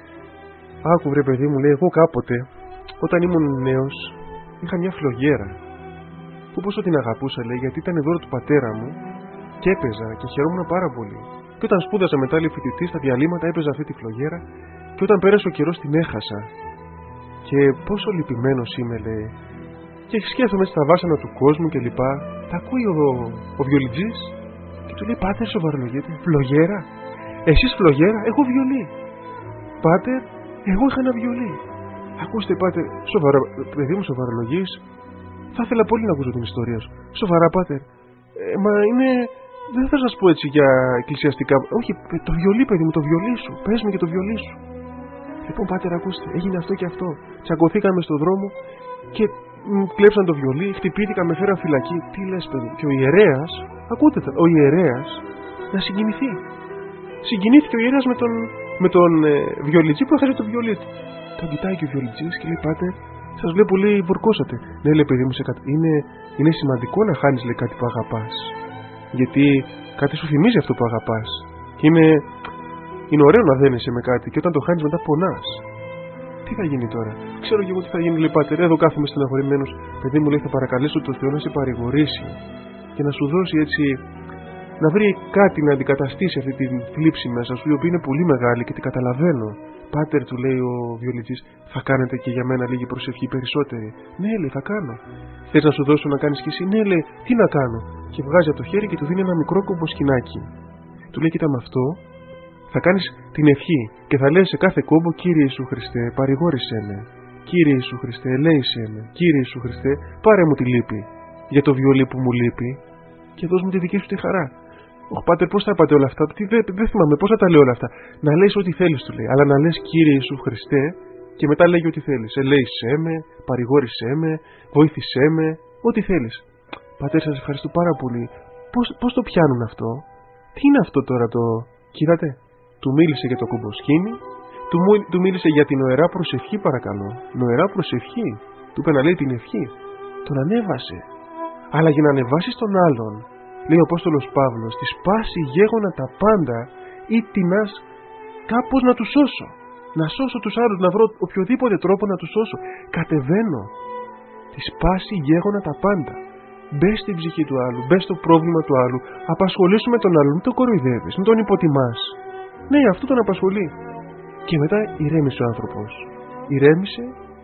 S1: άκου, βρε παιδί μου, λέει, εγώ κάποτε, όταν ήμουν νέος, είχα μια φλογέρα. Που πόσο την αγαπούσα, λέει, γιατί ήταν δώρο του πατέρα μου και έπαιζα και χαιρόμουν πάρα πολύ. Και όταν σπούδασα μετά, λέει, φοιτητή, στα διαλύματα έπαιζα αυτή τη φλογέρα, και όταν πέρασε ο καιρός την έχασα. Και πόσο λυπημένος είμαι, λέει. Και σκέφτομαι στα βάσανα του κόσμου και λοιπά. Τα ακούει ο, ο βιολιτζής και του λέει: πάτερ, σοβαρολογείτε? Φλογέρα? Εσείς φλογέρα? Εγώ βιολί. Πάτερ, εγώ είχα ένα βιολί. Ακούστε, πάτερ, σοβαρά, παιδί μου, σοβαρολογείς? Θα ήθελα πολύ να ακούσω την ιστορία σου. Σοβαρά, πάτερ? Ε, μα είναι. Δεν θα σας πω έτσι για εκκλησιαστικά. Όχι, το βιολί, παιδί μου, το βιολί σου. Πες μου και το βιολί σου. Λοιπόν, πάτερ, ακούστε, έγινε αυτό και αυτό. Τσακωθήκαμε στον δρόμο και μ, κλέψαν το βιολί, χτυπήθηκα, με φέραν φυλακή. Τι λες, παιδί? Και ο ιερέας, ακούτε, ο ιερέας να συγκινηθεί. Συγκινήθηκε ο ιερέας με τον, με τον ε, βιολιτζή που έχασε το βιολί του. Τον κοιτάει και ο βιολιτζής και λέει: πάτερ, σας βλέπω, λέει, βουρκώσατε. Ναι, λέει, παιδί μου, σε κατα... είναι, είναι σημαντικό να χάνεις, λέει, κάτι που αγαπάς. Γιατί κάτι σου θυμίζει αυτό που αγαπάς. Και είναι. Είναι ωραίο να δένεσαι με κάτι και όταν το χάνεις μετά πονάς. Τι θα γίνει τώρα? Ξέρω και εγώ τι θα γίνει, λέει, πάτερ. Εδώ κάθομαι στεναχωρημένος. Παιδί μου, λέει, θα παρακαλέσω τον Θεό να σε παρηγορήσει και να σου δώσει έτσι, να βρει κάτι να αντικαταστήσει αυτή τη θλίψη μέσα σου, η οποία είναι πολύ μεγάλη και την καταλαβαίνω. Πάτερ, του λέει ο βιολιτζής, θα κάνετε και για μένα λίγη προσευχή περισσότερη? Ναι, λέει, θα κάνω. Θες να σου δώσω να κάνεις κι εσύ? Ναι, λέει, τι να κάνω? Και βγάζει από το χέρι και του δίνει ένα μικρό κομποσκινάκι. Του λέει: κοίτα, με αυτό θα κάνεις την ευχή και θα λες σε κάθε κόμπο: Κύριε Ιησού Χριστέ, παρηγόρησέ με. Κύριε Ιησού Χριστέ, ελέησέ με. Κύριε Ιησού Χριστέ, πάρε μου τη λύπη για το βιολί που μου λείπει και δώσ' μου τη δική σου τη χαρά. Ωχ, πάτερ, πώς θα είπατε όλα αυτά? Τι, δεν, δεν θυμάμαι πώς θα τα λέω όλα αυτά. Να λες ό,τι θέλεις, του λέει, αλλά να λες Κύριε Ιησού Χριστέ και μετά λέγει ό,τι θέλεις. Ελέησέ με, παρηγόρησέ με, βοήθησέ με, ό,τι θέλεις. Πατέρ, σας ευχαριστώ πάρα πολύ. Πώς, πώς το πιάνουν αυτό? Τι είναι αυτό τώρα το. Κοίτατε, του μίλησε για το κομποσκίνη, του, του μίλησε για την νοερά προσευχή, παρακαλώ. Νοερά προσευχή. Του είπε να λέει την ευχή. Τον ανέβασε. Αλλά για να ανεβάσει τον άλλον, λέει ο Απόστολος Παύλος, τη σπάσει γέγονα τα πάντα ή τεινάς κάπως να τους σώσω. Να σώσω τους άλλους, να βρω οποιοδήποτε τρόπο να τους σώσω. Κατεβαίνω. Τη σπάσει γέγονα τα πάντα. Μπες στην ψυχή του άλλου, μπες στο πρόβλημα του άλλου, απασχολήσουμε τον άλλον, μην τον κοροϊδεύεις, μην τον υποτιμάς. Ναι, αυτό τον απασχολεί. Και μετά ηρέμησε ο άνθρωπος. Ηρέμησε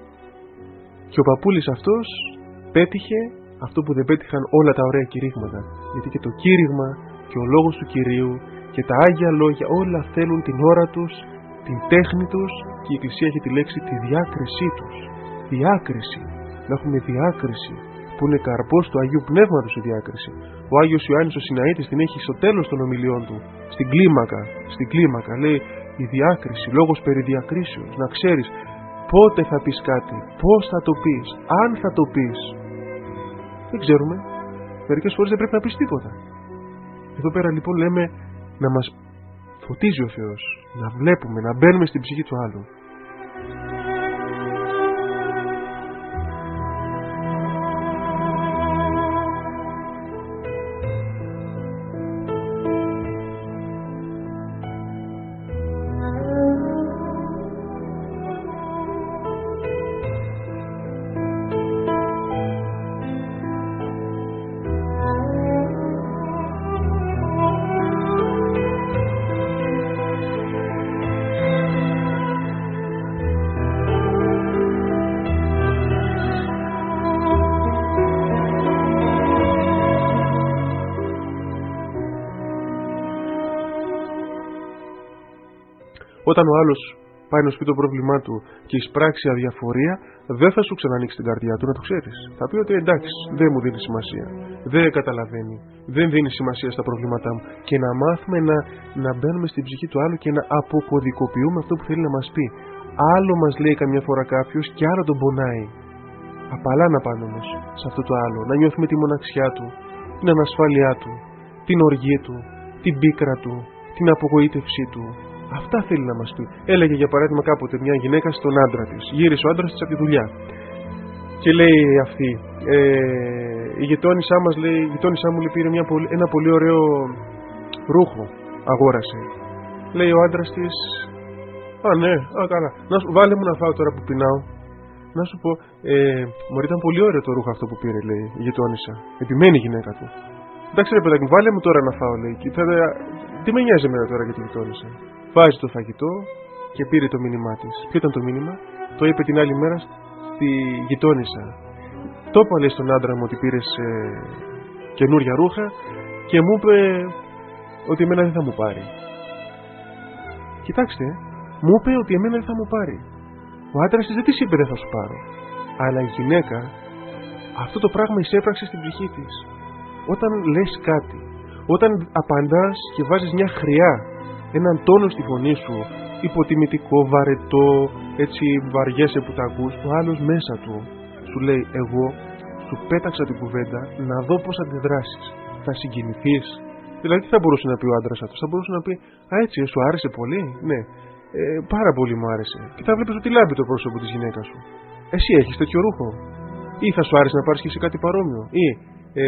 S1: και ο παππούλης αυτός πέτυχε αυτό που δεν πέτυχαν όλα τα ωραία κηρύγματα. Γιατί και το κήρυγμα και ο λόγος του Κυρίου και τα Άγια Λόγια όλα θέλουν την ώρα τους, την τέχνη τους, και η Εκκλησία έχει τη λέξη τη διάκρισή τους. Διάκριση. Να έχουμε διάκριση, που είναι καρπός του Αγίου Πνεύματος η διάκριση. Ο Άγιος Ιωάννης ο Συναήτης την έχει στο τέλος των ομιλιών του, στην κλίμακα, στην κλίμακα λέει η διάκριση, λόγος περί διακρίσεως, να ξέρεις πότε θα πεις κάτι, πώς θα το πεις, αν θα το πεις. Δεν ξέρουμε, μερικές φορές δεν πρέπει να πεις τίποτα. Εδώ πέρα λοιπόν λέμε να μας φωτίζει ο Θεός, να βλέπουμε, να μπαίνουμε στην ψυχή του άλλου. Όταν ο άλλος πάει να σου πει το πρόβλημά του και εισπράξει αδιαφορία, δεν θα σου ξανανοίξει την καρδιά του, να το ξέρεις. Θα πει ότι εντάξει, δεν μου δίνει σημασία, δεν καταλαβαίνει, δεν δίνει σημασία στα προβλήματά μου. Και να μάθουμε να, να μπαίνουμε στην ψυχή του άλλου και να αποκωδικοποιούμε αυτό που θέλει να μας πει. Άλλο μας λέει καμιά φορά κάποιος και άλλο τον πονάει. Απαλά να πάνε όμως σε αυτό το άλλο, να νιώθουμε τη μοναξιά του, την ανασφάλειά του, την οργή του, την πίκρα του, την απογοήτευσή του. Αυτά θέλει να μας πει. Έλεγε για παράδειγμα κάποτε μια γυναίκα στον άντρα της. Γύρισε ο άντρας της από τη δουλειά. Και λέει αυτή, ε, η γειτόνισά μας, λέει, η γειτόνισά μου λέει, πήρε μια, ένα πολύ ωραίο ρούχο. Αγόρασε. Λέει ο άντρας της, α ναι, α καλά. Να σου, βάλε μου να φάω τώρα που πεινάω. Να σου πω, ε, μωρή, ήταν πολύ ωραίο το ρούχο αυτό που πήρε, λέει η γειτόνισσα. Επιμένει η γυναίκα του. Εντάξει ρε παιδάκι, βάλε μου τώρα να φάω, λέει. Και θα, τι με νοιάζει εμένα τώρα για τη γειτόνισσα. Βάζει το φαγητό και πήρε το μήνυμά της. Ποιο ήταν το μήνυμα? Το είπε την άλλη μέρα στη γειτόνισσα. Το είπα, λέει, στον άντρα μου ότι πήρες ε, καινούρια ρούχα και μου είπε ότι εμένα δεν θα μου πάρει. Κοιτάξτε, μου είπε ότι εμένα δεν θα μου πάρει. Ο άντρας της δεν της είπε δεν θα σου πάρω. Αλλά η γυναίκα αυτό το πράγμα εισέπραξε στην ψυχή της. Όταν λες κάτι, όταν απαντάς και βάζεις μια χρειά, έναν τόνο στη φωνή σου, υποτιμητικό, βαρετό, έτσι βαριέσαι που τα ακούς, ο άλλος μέσα του σου λέει, εγώ σου πέταξα την κουβέντα να δω πώς αντιδράσεις. Θα συγκινηθείς? Δηλαδή τι θα μπορούσε να πει ο άντρας αυτός? Θα μπορούσε να πει, α, έτσι, σου άρεσε πολύ? Ναι, ε, πάρα πολύ μου άρεσε. Και θα βλέπεις ότι λάμπει το πρόσωπο της γυναίκας σου. Εσύ έχεις τέτοιο ρούχο? Ή θα σου άρεσε να πάρεις και εσύ κάτι παρόμοιο? Ή ε,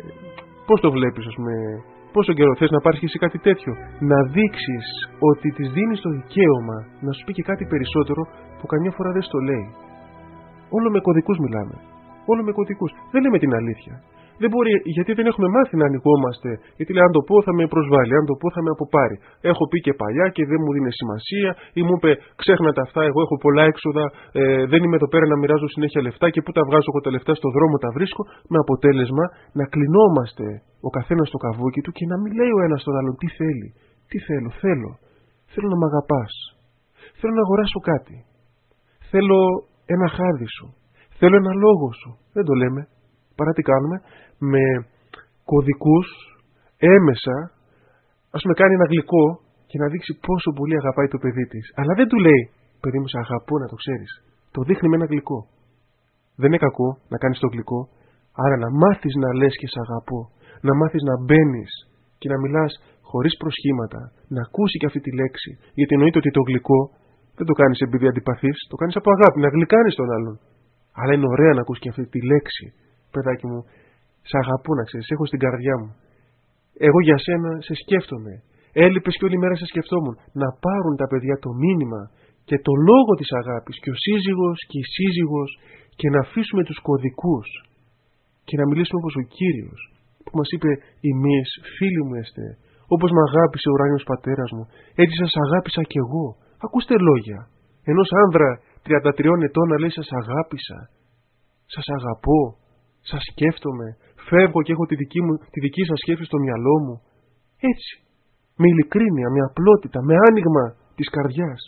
S1: πώς το βλέπεις, ας πούμε, πόσο καιρό θες να πάρεις και εσύ κάτι τέτοιο? Να δείξεις ότι της δίνεις το δικαίωμα να σου πει και κάτι περισσότερο που καμιά φορά δεν στο λέει. Όλο με κωδικούς μιλάμε. Όλο με κωδικούς. Δεν λέμε την αλήθεια. Δεν μπορεί, γιατί δεν έχουμε μάθει να ανοιγόμαστε. Γιατί λέει, αν το πω θα με προσβάλλει, αν το πω θα με αποπάρει. Έχω πει και παλιά και δεν μου δίνει σημασία, ή μου είπε, ξέχνατε αυτά, εγώ έχω πολλά έξοδα, ε, δεν είμαι εδώ πέρα να μοιράζω συνέχεια λεφτά και πού τα βγάζω εγώ τα λεφτά, στο δρόμο τα βρίσκω. Με αποτέλεσμα να κλεινόμαστε ο καθένας στο καβούκι του και να μην λέει ο ένας στον άλλον τι θέλει. Τι θέλω, θέλω. Θέλω να μ' αγαπάς. Θέλω να αγοράσω κάτι. Θέλω ένα χάδι σου. Θέλω ένα λόγο σου. Δεν το λέμε. Παρά τι κάνουμε? Με κωδικούς έμεσα, ας πούμε, κάνει ένα γλυκό και να δείξει πόσο πολύ αγαπάει το παιδί της. Αλλά δεν του λέει, παιδί μου, σε αγαπώ, να το ξέρεις. Το δείχνει με ένα γλυκό. Δεν είναι κακό να κάνεις το γλυκό, άρα να μάθεις να λες και σε αγαπώ. Να μάθεις να μπαίνεις και να μιλάς χωρίς προσχήματα, να ακούσει και αυτή τη λέξη. Γιατί εννοείται ότι το γλυκό δεν το κάνεις επειδή αντιπαθείς, το κάνεις από αγάπη, να γλυκάνεις τον άλλον. Αλλά είναι ωραία να ακούσει και αυτή τη λέξη. Παιδάκι μου, σ' αγαπώ, να ξέρεις, έχω στην καρδιά μου. Εγώ για σένα σε σκέφτομαι. Έλειπες και όλη μέρα σε σκεφτόμουν. Να πάρουν τα παιδιά το μήνυμα και το λόγο της αγάπης και ο σύζυγος και η σύζυγος και να αφήσουμε τους κωδικούς και να μιλήσουμε όπως ο Κύριος που μας είπε, εμείς φίλοι μου είστε, όπως με αγάπησε ο ουράνιος πατέρας μου, έτσι σας αγάπησα κι εγώ. Ακούστε λόγια ενός άνδρα τριάντα τριών ετών να λέει, σας αγάπησα, σας αγαπώ, σας σκέφτομαι, φεύγω και έχω τη δική, μου, τη δική σας σκέψη στο μυαλό μου. Έτσι, με ειλικρίνεια, με απλότητα, με άνοιγμα της καρδιάς.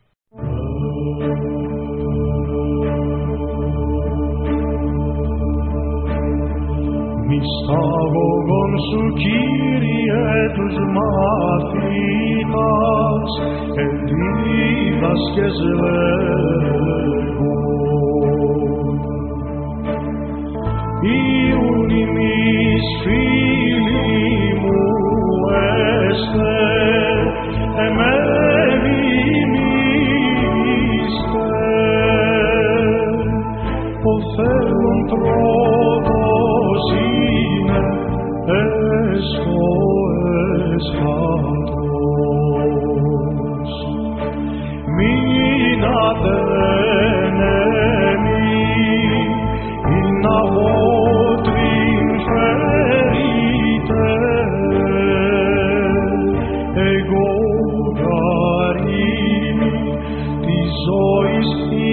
S2: Μισταγωγών σου, Κύριε, τους μαθητάς, εδίδασκες λέγον. Ιουν ημείς φίλοι μου έστε, εμένοι ημίστε, ο θέλων τρόπος είναι έστω εσχάτως. Μην ατενέμει ή να βότριν φέρειτε, εγώ γαρίμι της ζωής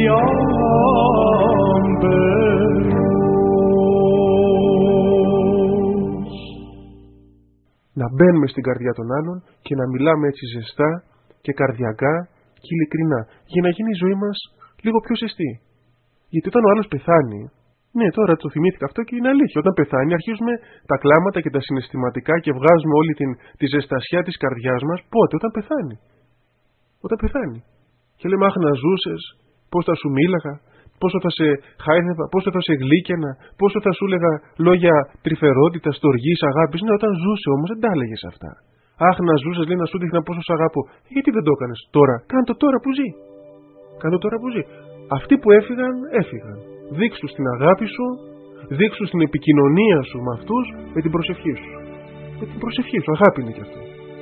S2: ιάμπερος.
S1: Να μπαίνουμε στην καρδιά των άλλων και να μιλάμε έτσι ζεστά και καρδιακά και ειλικρινά, για να γίνει η ζωή μας λίγο πιο ζεστή. Γιατί όταν ο άλλος πεθάνει, ναι, τώρα το θυμήθηκα αυτό και είναι αλήθεια. Όταν πεθάνει, αρχίζουμε τα κλάματα και τα συναισθηματικά και βγάζουμε όλη την, τη ζεστασιά της καρδιάς μας. Πότε? Όταν πεθάνει. Όταν πεθάνει. Και λέμε, αχ, να ζούσες, πώς θα σου μίλαγα, πόσο θα σε χάιδευα, πόσο θα σε γλύκαινα, πόσο θα σου έλεγα λόγια τρυφερότητας, στοργής, αγάπης. Ναι, όταν ζούσε όμως δεν τα έλεγες αυτά. Αχ, να ζούσες, λέει, να σου δείχνα πόσο σ' αγαπώ. Γιατί δεν το έκανες τώρα? Κάνε το τώρα που ζει. Κάνε το τώρα που ζει. Αυτοί που έφυγαν, έφυγαν. Δείξου στην αγάπη σου, δείξου στην επικοινωνία σου με αυτούς, με την προσευχή σου. Με την προσευχή σου, αγάπη είναι και αυτό.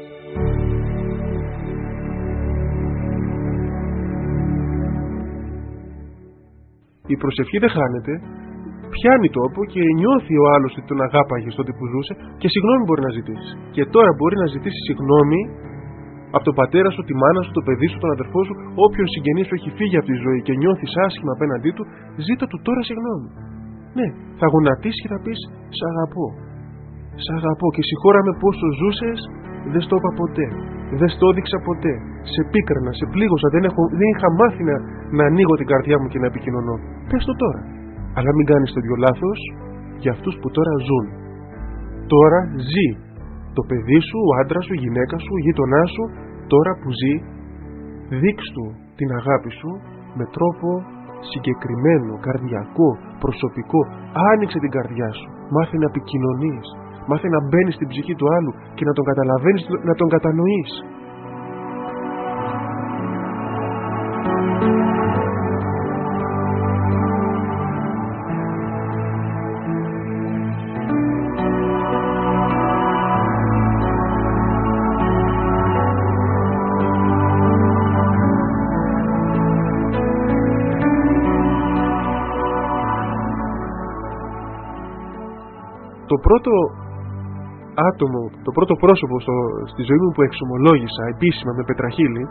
S1: Η προσευχή δεν χάνεται, πιάνει τόπο και νιώθει ο άλλος ότι τον αγάπαγε τότε που ζούσε και συγγνώμη μπορεί να ζητήσει. Και τώρα μπορεί να ζητήσει συγγνώμη από τον πατέρα σου, τη μάνα σου, το παιδί σου, τον αδερφό σου, όποιον συγγενή σου έχει φύγει από τη ζωή και νιώθεις άσχημα απέναντί του, ζήτα του τώρα συγγνώμη. Ναι, θα γονατίσεις και θα πεις σ' αγαπώ. Σ' αγαπώ και συγχώραμε πόσο ζούσες, δεν στο είπα ποτέ. Δεν στο έδειξα ποτέ. Σε πίκρανα, σε πλήγωσα, δεν, έχω, δεν είχα μάθει να, να ανοίγω την καρδιά μου και να επικοινωνώ. Πες το τώρα. Αλλά μην κάνεις το ίδιο λάθος για αυτούς που τώρα ζουν. Τώρα ζει. Το παιδί σου, ο άντρας σου, η γυναίκα σου, η γείτονά σου, τώρα που ζει, δείξ' του την αγάπη σου με τρόπο συγκεκριμένο, καρδιακό, προσωπικό. Άνοιξε την καρδιά σου. Μάθε να επικοινωνείς. Μάθε να μπαίνεις στην ψυχή του άλλου και να τον καταλαβαίνεις, να τον κατανοείς. Το πρώτο άτομο, το πρώτο πρόσωπο στο, στη ζωή μου που εξομολόγησα επίσημα με πετραχύλι,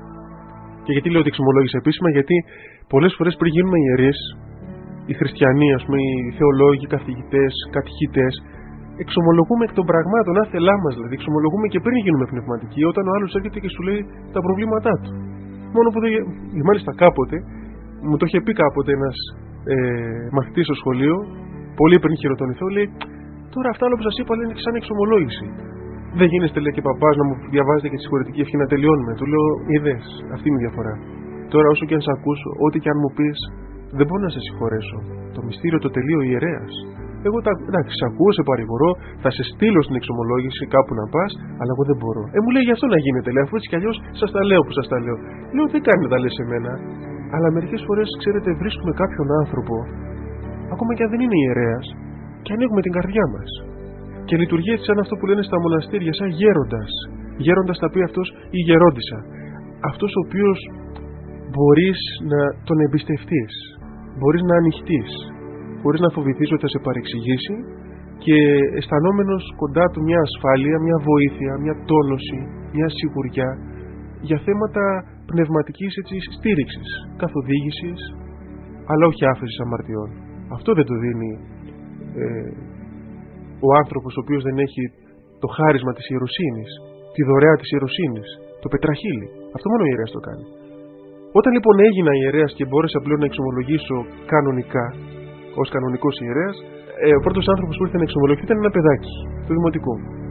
S1: και γιατί λέω ότι εξομολόγησα επίσημα, γιατί πολλές φορές πριν γίνουμε ιερείς, οι χριστιανοί, ας πούμε, οι θεολόγοι, οι καθηγητές, κατηχητές, εξομολογούμε εκ των πραγμάτων, άθελά μας δηλαδή, εξομολογούμε και πριν γίνουμε πνευματικοί, όταν ο άλλος έρχεται και σου λέει τα προβλήματά του. Μόνο που δεν. Μάλιστα κάποτε, μου το είχε πει κάποτε ένας ε, μαθητής στο σχολείο, πολύ πριν χειροτονηθώ, λέει. Τώρα αυτά όλα που σας είπα λένε σαν εξομολόγηση. Δεν γίνεστε, λέει, και παπάς να μου διαβάζετε και τη συγχωρετική ευχή να τελειώνουμε. Του λέω, είδες, αυτή είναι η διαφορά. Τώρα, όσο και αν σε ακούσω, ό,τι και αν μου πεις, δεν μπορώ να σε συγχωρέσω. Το μυστήριο το τελείω ιερέας. Εγώ τα, εντάξει, σε ακούω, σε παρηγορώ, θα σε στείλω στην εξομολόγηση κάπου να πας, αλλά εγώ δεν μπορώ. Ε, μου λέει, γι' αυτό να γίνεται, λέει, αφού έτσι κι αλλιώς σας τα λέω που σας τα λέω. Λέω, δεν κάνει να τα λες σε μένα. Αλλά μερικές φορές, ξέρετε, βρίσκουμε κάποιον άνθρωπο, ακόμα και αν δεν είναι ιερέας, και ανοίγουμε την καρδιά μας. Και λειτουργεί έτσι σαν αυτό που λένε στα μοναστήρια, σαν γέροντας. Γέροντας θα πει αυτός ή γερόντισσα. Αυτός ο οποίος μπορείς να τον εμπιστευτείς. Μπορείς να ανοιχτείς. Χωρίς να φοβηθείς ότι θα σε παρεξηγήσει και αισθανόμενος κοντά του μια ασφάλεια, μια βοήθεια, μια τόνωση, μια σιγουριά για θέματα πνευματικής έτσι, στήριξης, καθοδήγησης, αλλά όχι άφεσης αμαρτιών. Αυτό δεν το δίνει ε, ο άνθρωπος ο οποίος δεν έχει το χάρισμα της ιεροσύνης, τη δωρεά της ιεροσύνης, το πετραχύλι. Αυτό μόνο ο ιερέας το κάνει. Όταν λοιπόν έγινα ιερέας και μπόρεσα πλέον να εξομολογήσω κανονικά, ως κανονικός ιερέας, ε, ο πρώτος άνθρωπος που ήρθε να εξομολογηθεί ήταν ένα παιδάκι, το δημοτικό.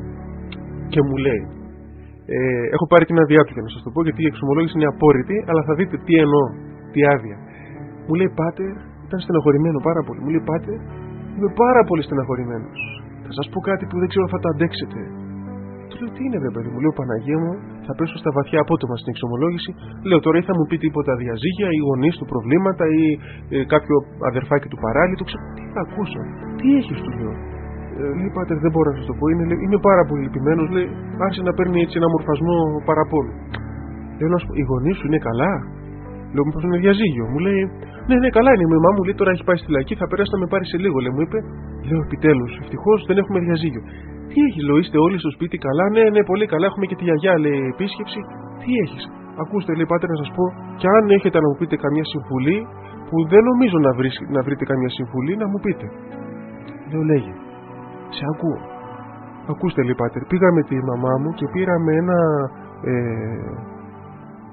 S1: Και μου λέει, ε, έχω πάρει την άδειά του για να σας το πω, γιατί η εξομολόγηση είναι απόρριτη, αλλά θα δείτε τι εννοώ, τι άδεια. Μου λέει, πάτερ, ήταν στεναχωρημένο πάρα πολύ. Μου λέει, πάτερ, είμαι πάρα πολύ στεναχωρημένος. Θα σας πω κάτι που δεν ξέρω αν θα το αντέξετε. Του λέω, τι είναι, ρε παιδί μου, λέω, Παναγία μου, θα πέσω στα βαθιά απότομα στην εξομολόγηση. Λέω, τώρα ή θα μου πει τίποτα διαζύγια, ή γονείς του προβλήματα, ή ε, κάποιο αδερφάκι του παράλυτο. Ξέρω, τι θα ακούσω, τι έχεις, του λέω. Ε, λέει, πάτερ, δεν μπορώ να σας το πω, είναι, λέει, είμαι πάρα πολύ λυπημένος. Λέει, άρχισε να παίρνει έτσι ένα μορφασμό παραπώνου. Λέω, να σου πω, οι γονείς σου είναι καλά. Λέω, μήπως είναι διαζύγιο. Μου λέει, ναι, ναι, καλά είναι. Η μαμά μου λέει τώρα έχει πάει στη λαϊκή, θα περάσει να με πάρει σε λίγο. Λέει, μου είπε, λέω, επιτέλους, ευτυχώς δεν έχουμε διαζύγιο. Τι έχει, λέω, είστε όλοι στο σπίτι καλά? Ναι, ναι, πολύ καλά. Έχουμε και τη γιαγιά, λέει, επίσκεψη. Τι έχει? Ακούστε, λέει, πάτερ, να σας πω, και αν έχετε να μου πείτε καμιά συμβουλή, που δεν νομίζω να, βρει, να βρείτε καμιά συμβουλή, να μου πείτε. Λέω, λέγε, σε ακούω. Ακούστε, λέει, πάτερ, πήγα με τη μαμά μου και πήραμε ένα. Ε,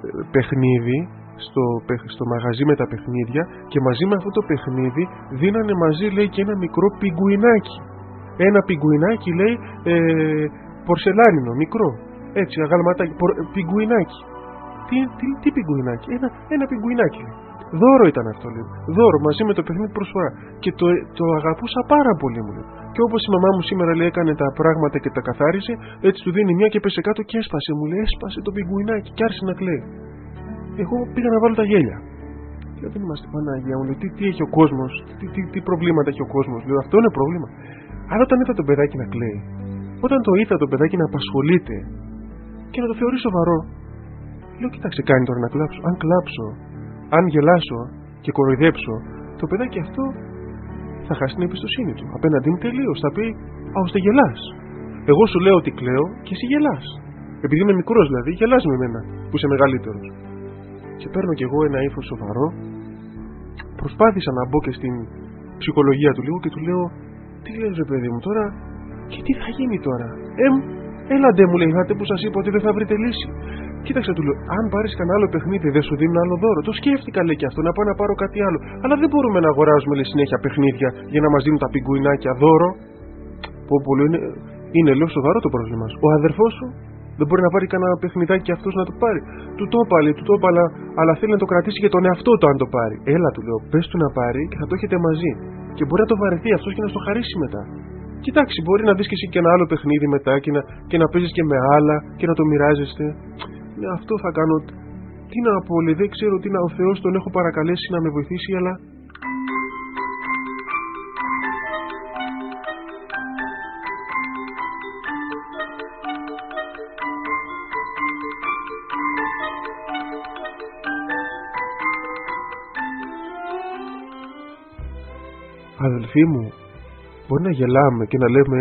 S1: παιχνίδι στο, στο μαγαζί με τα παιχνίδια και μαζί με αυτό το παιχνίδι δίνανε μαζί, λέει, και ένα μικρό πιγκουινάκι. Ένα πιγκουινάκι, λέει, ε, πορσελάνινο, μικρό. Έτσι, αγαλματάκι, πορ, πιγκουινάκι. Τι, τι, τι πιγκουινάκι, ένα, ένα πιγκουινάκι. Δώρο ήταν αυτό, λέει. Δώρο μαζί με το παιχνίδι προσφορά. Και το, το αγαπούσα πάρα πολύ, μου λέει. Και όπως η μαμά μου σήμερα, λέει, έκανε τα πράγματα και τα καθάρισε, έτσι του δίνει μια και πέσε κάτω και έσπασε, μου λέει, έσπασε το πιγκουινάκι και άρχισε να κλαίει. Εγώ πήγα να βάλω τα γέλια. Λέω, δεν είμαστε, Παναγία μου, λέει, τι, τι έχει ο κόσμος, τι, τι, τι προβλήματα έχει ο κόσμος. Λέω, αυτό είναι πρόβλημα. Αλλά όταν είδα το παιδάκι να κλαίει, όταν το είδα το παιδάκι να απασχολείται και να το θεωρεί σοβαρό, λέω, κοίταξε, κάνει τώρα να κλάψω. Αν κλάψω, αν γελάσω και κοροϊδέψω, το παιδάκι αυτό θα χάσει την εμπιστοσύνη του απέναντί μου τελείως. Θα πει, α, ώστε γελάς. Εγώ σου λέω ότι κλαίω και εσύ γελάς. Επειδή είμαι μικρός, δηλαδή, γελάς με εμένα που είσαι μεγαλύτερος. Και παίρνω κι εγώ ένα ύφος σοβαρό. Προσπάθησα να μπω και στην ψυχολογία του λίγο και του λέω, τι λες, ρε παιδί μου, τώρα και τι θα γίνει τώρα. Ε, έλαντε, μου λέει, είδατε που σας είπα ότι δεν θα βρείτε λύση. Κοίταξε, του λέω, αν πάρεις κανένα άλλο παιχνίδι, δεν σου δίνουν άλλο δώρο. Το σκέφτηκα, λέει, και αυτό, να πάω να πάρω κάτι άλλο. Αλλά δεν μπορούμε να αγοράζουμε, λέει, συνέχεια παιχνίδια για να μας δίνουν τα πιγκουινάκια δώρο. Πω, πολύ είναι, είναι, λέω, σοβαρό το πρόβλημα σου. Ο αδερφός σου δεν μπορεί να πάρει κανένα παιχνιδάκι και αυτός να το πάρει. Του το είπα, λέει, του το είπα, αλλά, αλλά θέλει να το κρατήσει για τον εαυτό του αν το πάρει. Έλα, του λέω, πες του να πάρει και θα το έχετε μαζί. Και μπορεί να το βαρεθεί αυτός και να στο χαρίσει μετά. Κοιτάξτε, μπορεί να δεις και εσύ και ένα άλλο παιχνίδι μετά και να, και να παίζεις και με άλλα και να το μοιράζεστε. Ναι, αυτό θα κάνω. Τι να πω, λέει, δεν ξέρω τι να. Ο Θεός τον έχω παρακαλέσει να με βοηθήσει, αλλά. Αδελφοί μου, μπορεί να γελάμε και να λέμε,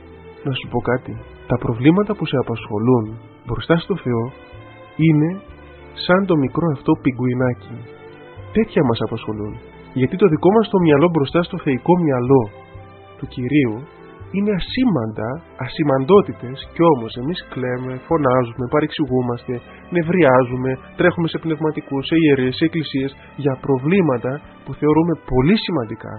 S1: να σου πω κάτι, τα προβλήματα που σε απασχολούν μπροστά στο Θεό είναι σαν το μικρό αυτό πιγκουινάκι. Τέτοια μας απασχολούν. Γιατί το δικό μας το μυαλό μπροστά στο θεϊκό μυαλό του Κυρίου είναι ασήμαντα, ασημαντότητες, κι όμως εμείς κλαίμε, φωνάζουμε, παρεξηγούμαστε, νευριάζουμε, τρέχουμε σε πνευματικούς, σε ιερείς, σε εκκλησίες για προβλήματα που θεωρούμε πολύ σημαντικά.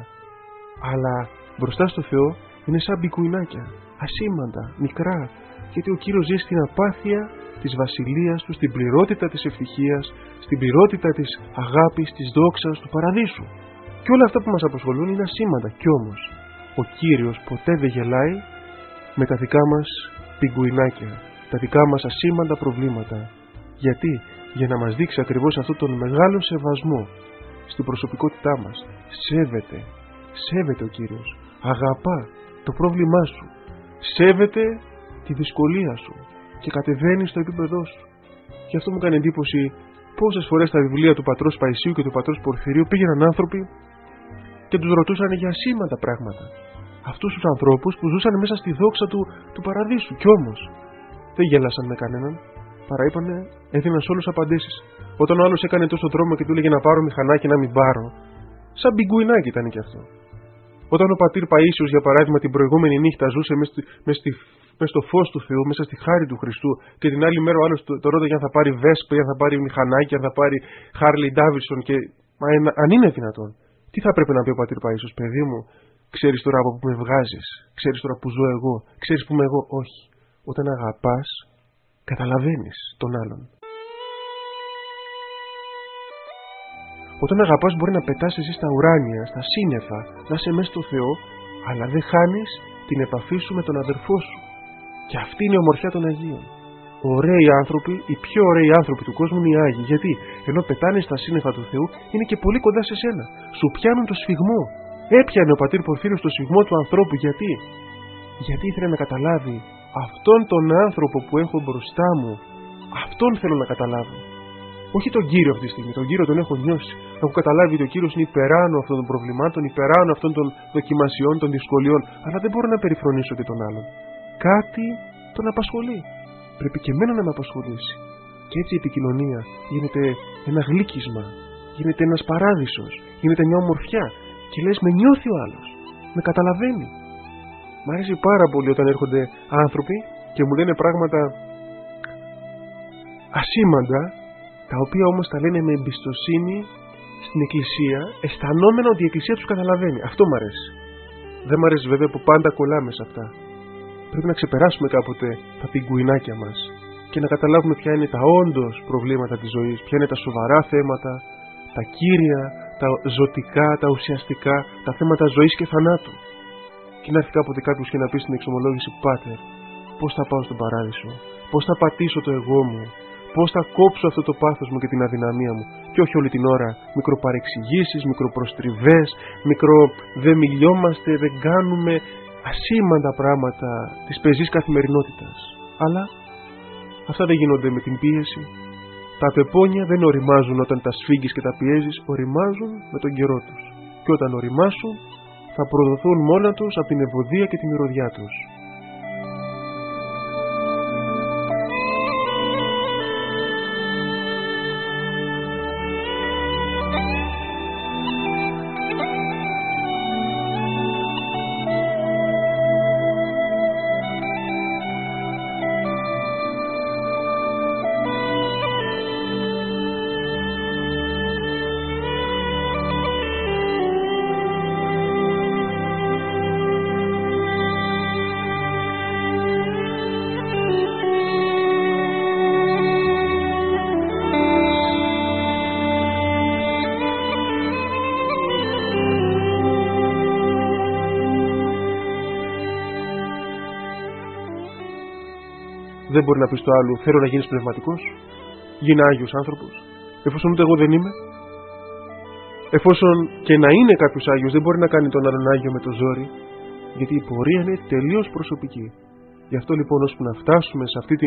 S1: Αλλά μπροστά στο Θεό είναι σαν πιγκουινάκια, ασήμαντα, μικρά, γιατί ο Κύριος ζει στην απάθεια της βασιλείας του, στην πληρότητα της ευτυχίας, στην πληρότητα της αγάπης, της δόξας, του παραδείσου. Και όλα αυτά που μας απασχολούν είναι ασήμαντα. Κι όμως ο Κύριος ποτέ δεν γελάει με τα δικά μας πιγκουινάκια, τα δικά μας ασήμαντα προβλήματα. Γιατί? Για να μας δείξει ακριβώς αυτόν τον μεγάλο σεβασμό στην προσωπικότητά μας. Σέβεται, σέβεται ο Κύριος, αγαπά το πρόβλημά σου, σέβεται τη δυσκολία σου και κατεβαίνει στο επίπεδό σου. Και αυτό μου κάνει εντύπωση πόσες φορές στα βιβλία του πατρός Παϊσίου και του πατρός Πορφυρίου πήγαιναν άνθρωποι και τους ρωτούσαν για ασήμαντα πράγματα. Αυτούς τους ανθρώπους που ζούσαν μέσα στη δόξα του, του παραδείσου. Κι όμως δεν γέλασαν με κανέναν, παρά είπανε, έδιναν σε όλους απαντήσεις. Όταν ο άλλος έκανε τόσο δρόμο και του έλεγε να πάρω μηχανάκι να μην πάρω, σαν πιγκουινάκι ήταν και αυτό. Όταν ο πατήρ Παΐσιος, για παράδειγμα, την προηγούμενη νύχτα ζούσε μέσα, στη, μέσα, στη, μέσα στο φως του Θεού, μέσα στη χάρη του Χριστού, και την άλλη μέρα ο άλλος το, το ρώταγε αν θα πάρει Βέσπα, αν θα πάρει μηχανάκι, αν θα πάρει Χάρλι Ντάβισον, και μα, αν είναι δυνατόν. Τι θα πρέπει να πει ο πατήρ Παΐσιος, παιδί μου, ξέρεις τώρα από που με βγάζεις, ξέρεις τώρα που ζω εγώ, ξέρεις που είμαι εγώ. Όχι. Όταν αγαπάς, καταλαβαίνεις τον άλλον. Όταν αγαπάς μπορεί να πετάς εσύ στα ουράνια, στα σύννεφα, να είσαι μέσα στο Θεό, αλλά δεν χάνεις την επαφή σου με τον αδερφό σου. Και αυτή είναι η ομορφιά των Αγίων. Ωραίοι άνθρωποι, οι πιο ωραίοι άνθρωποι του κόσμου είναι οι Άγιοι. Γιατί? Ενώ πετάνε στα σύννεφα του Θεού, είναι και πολύ κοντά σε σένα. Σου πιάνουν το σφιγμό. Έπιανε ο πατήρ Πορφύριος το σφιγμό του ανθρώπου. Γιατί? Γιατί ήθελε να καταλάβει αυτόν τον άνθρωπο που έχω μπροστά μου. Αυτόν θέλω να καταλάβω. Όχι τον Κύριο αυτή τη στιγμή. Τον Κύριο τον έχω νιώσει. Έχω καταλάβει ότι ο Κύριος είναι υπεράνω αυτών των προβλημάτων, υπεράνω αυτών των δοκιμασιών, των δυσκολιών. Αλλά δεν μπορώ να περιφρονήσω και τον άλλον. Κάτι τον απασχολεί. Πρέπει και εμένα να με απασχολήσει. Και έτσι η επικοινωνία γίνεται ένα γλύκισμα. Γίνεται ένας παράδεισος. Γίνεται μια ομορφιά. Και λες, με νιώθει ο άλλος. Με καταλαβαίνει. Μ' αρέσει πάρα πολύ όταν έρχονται άνθρωποι και μου λένε πράγματα ασήμαντα, τα οποία όμως τα λένε με εμπιστοσύνη στην Εκκλησία, αισθανόμενα ότι η Εκκλησία τους καταλαβαίνει. Αυτό μου αρέσει. Δεν μου αρέσει βέβαια που πάντα κολλάμε σε αυτά. Πρέπει να ξεπεράσουμε κάποτε τα πιγκουινάκια μας και να καταλάβουμε ποια είναι τα όντως προβλήματα της ζωής, ποια είναι τα σοβαρά θέματα, τα κύρια, τα ζωτικά, τα ουσιαστικά, τα θέματα ζωής και θανάτου. Και να έρθει κάποτε κάποιος και να πει στην εξομολόγηση, Πάτερ, πώς θα πάω στον παράδεισο, πώς θα πατήσω το εγώ μου, πώς θα κόψω αυτό το πάθος μου και την αδυναμία μου, και όχι όλη την ώρα μικροπαρεξηγήσεις, μικροπροστριβές, μικρο δεν μιλιόμαστε, δεν κάνουμε ασήμαντα πράγματα της πεζής καθημερινότητας. Αλλά αυτά δεν γίνονται με την πίεση. Τα πεπόνια δεν οριμάζουν όταν τα σφίγγεις και τα πιέζεις, οριμάζουν με τον καιρό τους. Και όταν οριμάσουν θα προδοθούν μόνα τους από την ευωδία και τη μυρωδιά τους. Δεν μπορεί να πει στο άλλο, θέλω να γίνεις πνευματικός, γίνε Άγιος άνθρωπος, εφόσον ούτε εγώ δεν είμαι. Εφόσον και να είναι κάποιος Άγιος, δεν μπορεί να κάνει τον άλλον Άγιο με το ζόρι, γιατί η πορεία είναι τελείως προσωπική. Γι' αυτό λοιπόν, ώσπου να φτάσουμε σε αυτή την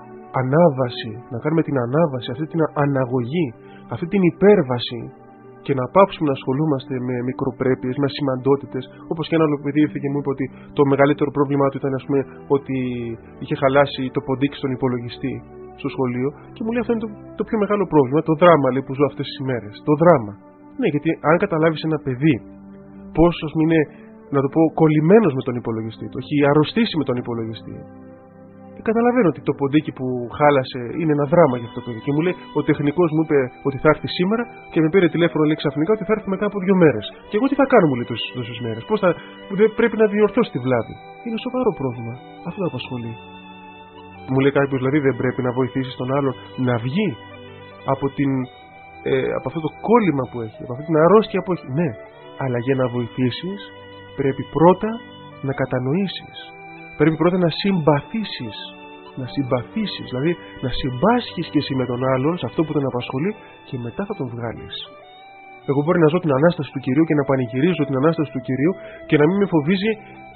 S1: ανάβαση, να κάνουμε την ανάβαση, αυτή την αναγωγή, αυτή την υπέρβαση, και να πάψουμε να ασχολούμαστε με μικροπρέπειες, με ασημαντότητες, όπως και ένα άλλο παιδί ήρθε και μου είπε ότι το μεγαλύτερο πρόβλημά του ήταν, ας πούμε, ότι είχε χαλάσει το ποντίκι στον υπολογιστή στο σχολείο, και μου λέει αυτό είναι το, το πιο μεγάλο πρόβλημα, το δράμα, λέει, που ζω αυτές τις ημέρες. Το δράμα. Ναι, γιατί αν καταλάβεις ένα παιδί πόσο είναι, να το πω, κολλημένος με τον υπολογιστή του, έχει αρρωστήσει με τον υπολογιστή, καταλαβαίνω ότι το ποντίκι που χάλασε είναι ένα δράμα για αυτό το παιδί. Και μου λέει, ο τεχνικός μου είπε ότι θα έρθει σήμερα και με πήρε τηλέφωνο, λέει, ξαφνικά ότι θα έρθει μετά από δύο μέρες. Και εγώ τι θα κάνω, μου λέει, τόσες μέρες. Πώς θα. Δεν πρέπει να διορθώσει τη βλάβη. Είναι σοβαρό πρόβλημα. Αυτό θα απασχολεί. Μου λέει κάποιος, δηλαδή δεν πρέπει να βοηθήσει τον άλλον να βγει από, την, ε, από αυτό το κόλλημα που έχει, από αυτή την αρρώστια που έχει. Ναι, αλλά για να βοηθήσεις πρέπει πρώτα να κατανοήσεις. Πρέπει πρώτα να συμπαθήσεις, να συμπαθήσεις, δηλαδή να συμπάσχεις και εσύ με τον άλλον σε αυτό που τον απασχολεί, και μετά θα τον βγάλεις. Εγώ μπορεί να ζω την Ανάσταση του Κυρίου και να πανηγυρίζω την Ανάσταση του Κυρίου και να μην με φοβίζει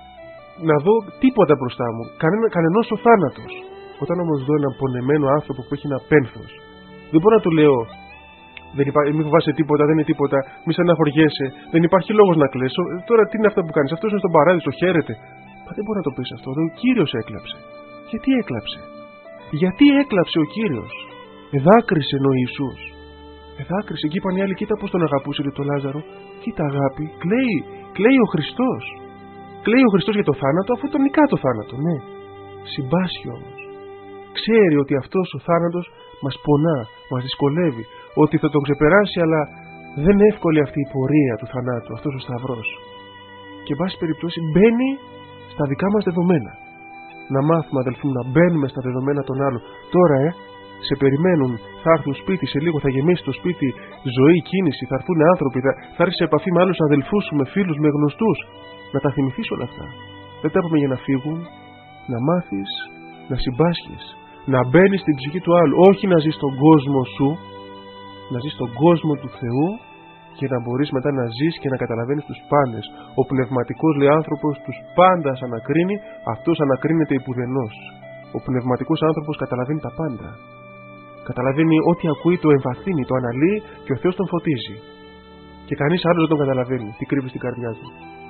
S1: να δω τίποτα μπροστά μου, κανένα, κανενός ο θάνατος. Όταν όμως δω έναν πονεμένο άνθρωπο που έχει ένα πένθος, δεν μπορώ να του λέω, δεν υπά- μη φοβάσαι τίποτα, δεν είναι τίποτα, μη στεναχωριέσαι, δεν υπάρχει λόγος να κλαίσω. Τώρα τι είναι αυτά που κάνεις, αυτός είναι στον παράδεισο, χαίρεται. Μα δεν μπορεί να το πεις αυτό. Ο Κύριος έκλαψε. Γιατί έκλαψε? Γιατί έκλαψε ο Κύριος? Εδάκρυσε ο Ιησούς. Εδάκρυσε. Και είπαν οι άλλοι, κοίτα πώς τον αγαπούσε, λέει, το Λάζαρο. Κοίτα αγάπη, κλαίει, κλαίει ο Χριστός. Κλαίει ο Χριστός για το θάνατο, αφού τον νικά το θάνατο. Ναι, συμπάσχει όμως. Ξέρει ότι αυτός ο θάνατος μας πονά, μας δυσκολεύει, ότι θα τον ξεπεράσει, αλλά δεν είναι εύκολη αυτή η πορεία του θανάτου, αυτός ο σταυρός. Και εν πάση περιπτώσει μπαίνει στα δικά μας δεδομένα. Να μάθουμε, αδελφοί μου, να μπαίνουμε στα δεδομένα των άλλων. Τώρα, ε, σε περιμένουν, θα έρθουν σπίτι, σε λίγο θα γεμίσει το σπίτι ζωή, κίνηση, θα έρθουν άνθρωποι, θα, θα έρθει σε επαφή με άλλους αδελφούς σου, με φίλους, με γνωστούς. Να τα θυμηθείς όλα αυτά. Δεν τα είπαμε για να φύγουν. Να μάθεις να συμπάσχεις, να μπαίνεις στην ψυχή του άλλου, όχι να ζεις στον κόσμο σου, να ζεις στον κόσμο του Θεού, και να μπορείς μετά να ζεις και να καταλαβαίνεις τους πάντες. Ο πνευματικός, λέει, άνθρωπος τους πάντας ανακρίνει, αυτός ανακρίνεται υπουδενός. Ο πνευματικός άνθρωπος καταλαβαίνει τα πάντα. Καταλαβαίνει ό,τι ακούει, το εμβαθύνει, το αναλύει, και ο Θεός τον φωτίζει. Και κανείς άλλος δεν τον καταλαβαίνει τι κρύβει στην καρδιά του.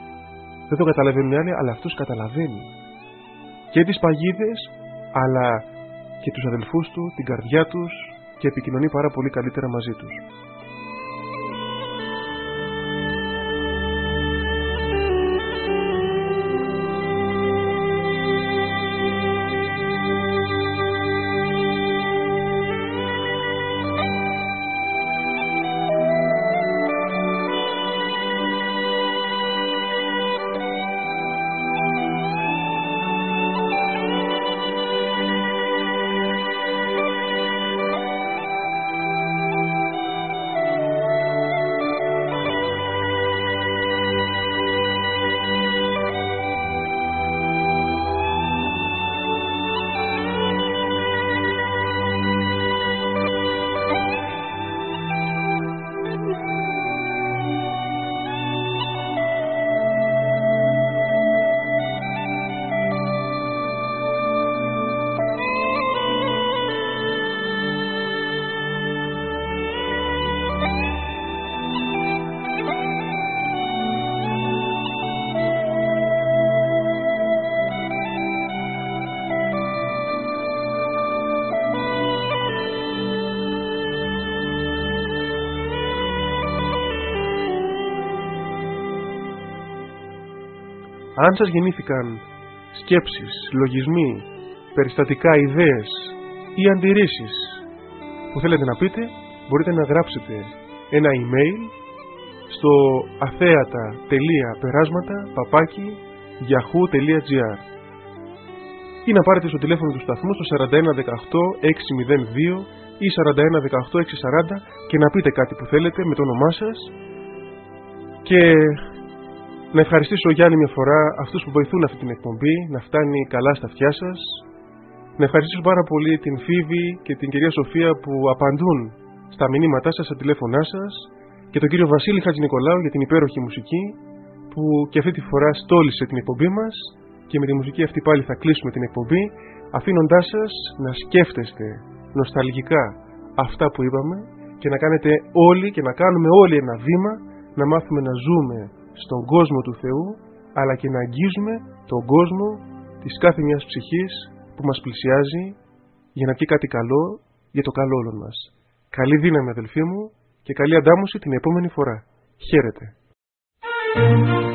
S1: Δεν τον καταλαβαίνουν οι άλλοι, αλλά αυτός καταλαβαίνει. Και τις παγίδες, αλλά και τους αδελφούς του, την καρδιά τους, και επικοινωνεί πάρα πολύ καλύτερα μαζί τους. Αν σας γεννήθηκαν σκέψεις, λογισμοί, περιστατικά, ιδέες ή αντιρρήσεις που θέλετε να πείτε, μπορείτε να γράψετε ένα email στο αθέατα τελεία περάσματα παπάκι yahoo τελεία gr ή να πάρετε στο τηλέφωνο του σταθμού στο σαράντα ένα δεκαοκτώ έξι μηδέν δύο ή σαράντα ένα δεκαοκτώ έξι σαράντα και να πείτε κάτι που θέλετε με το όνομά σας. Και να ευχαριστήσω για άλλη μια φορά αυτούς που βοηθούν αυτή την εκπομπή να φτάνει καλά στα αυτιά σας. Να ευχαριστήσω πάρα πολύ την Φίβη και την κυρία Σοφία που απαντούν στα μηνύματά σας, στα τηλέφωνά σας, και τον κύριο Βασίλη Χατζηνικολάου για την υπέροχη μουσική που και αυτή τη φορά στόλισε την εκπομπή μας, και με τη μουσική αυτή πάλι θα κλείσουμε την εκπομπή, αφήνοντάς σας να σκέφτεστε νοσταλγικά αυτά που είπαμε και να κάνετε όλοι και να κάνουμε όλοι ένα βήμα να μάθουμε να ζούμε στον κόσμο του Θεού, αλλά και να αγγίζουμε τον κόσμο της κάθε μιας ψυχής που μας πλησιάζει για να πει κάτι καλό για το καλό όλων μας. Καλή δύναμη, αδελφοί μου, και καλή αντάμωση την επόμενη φορά. Χαίρετε.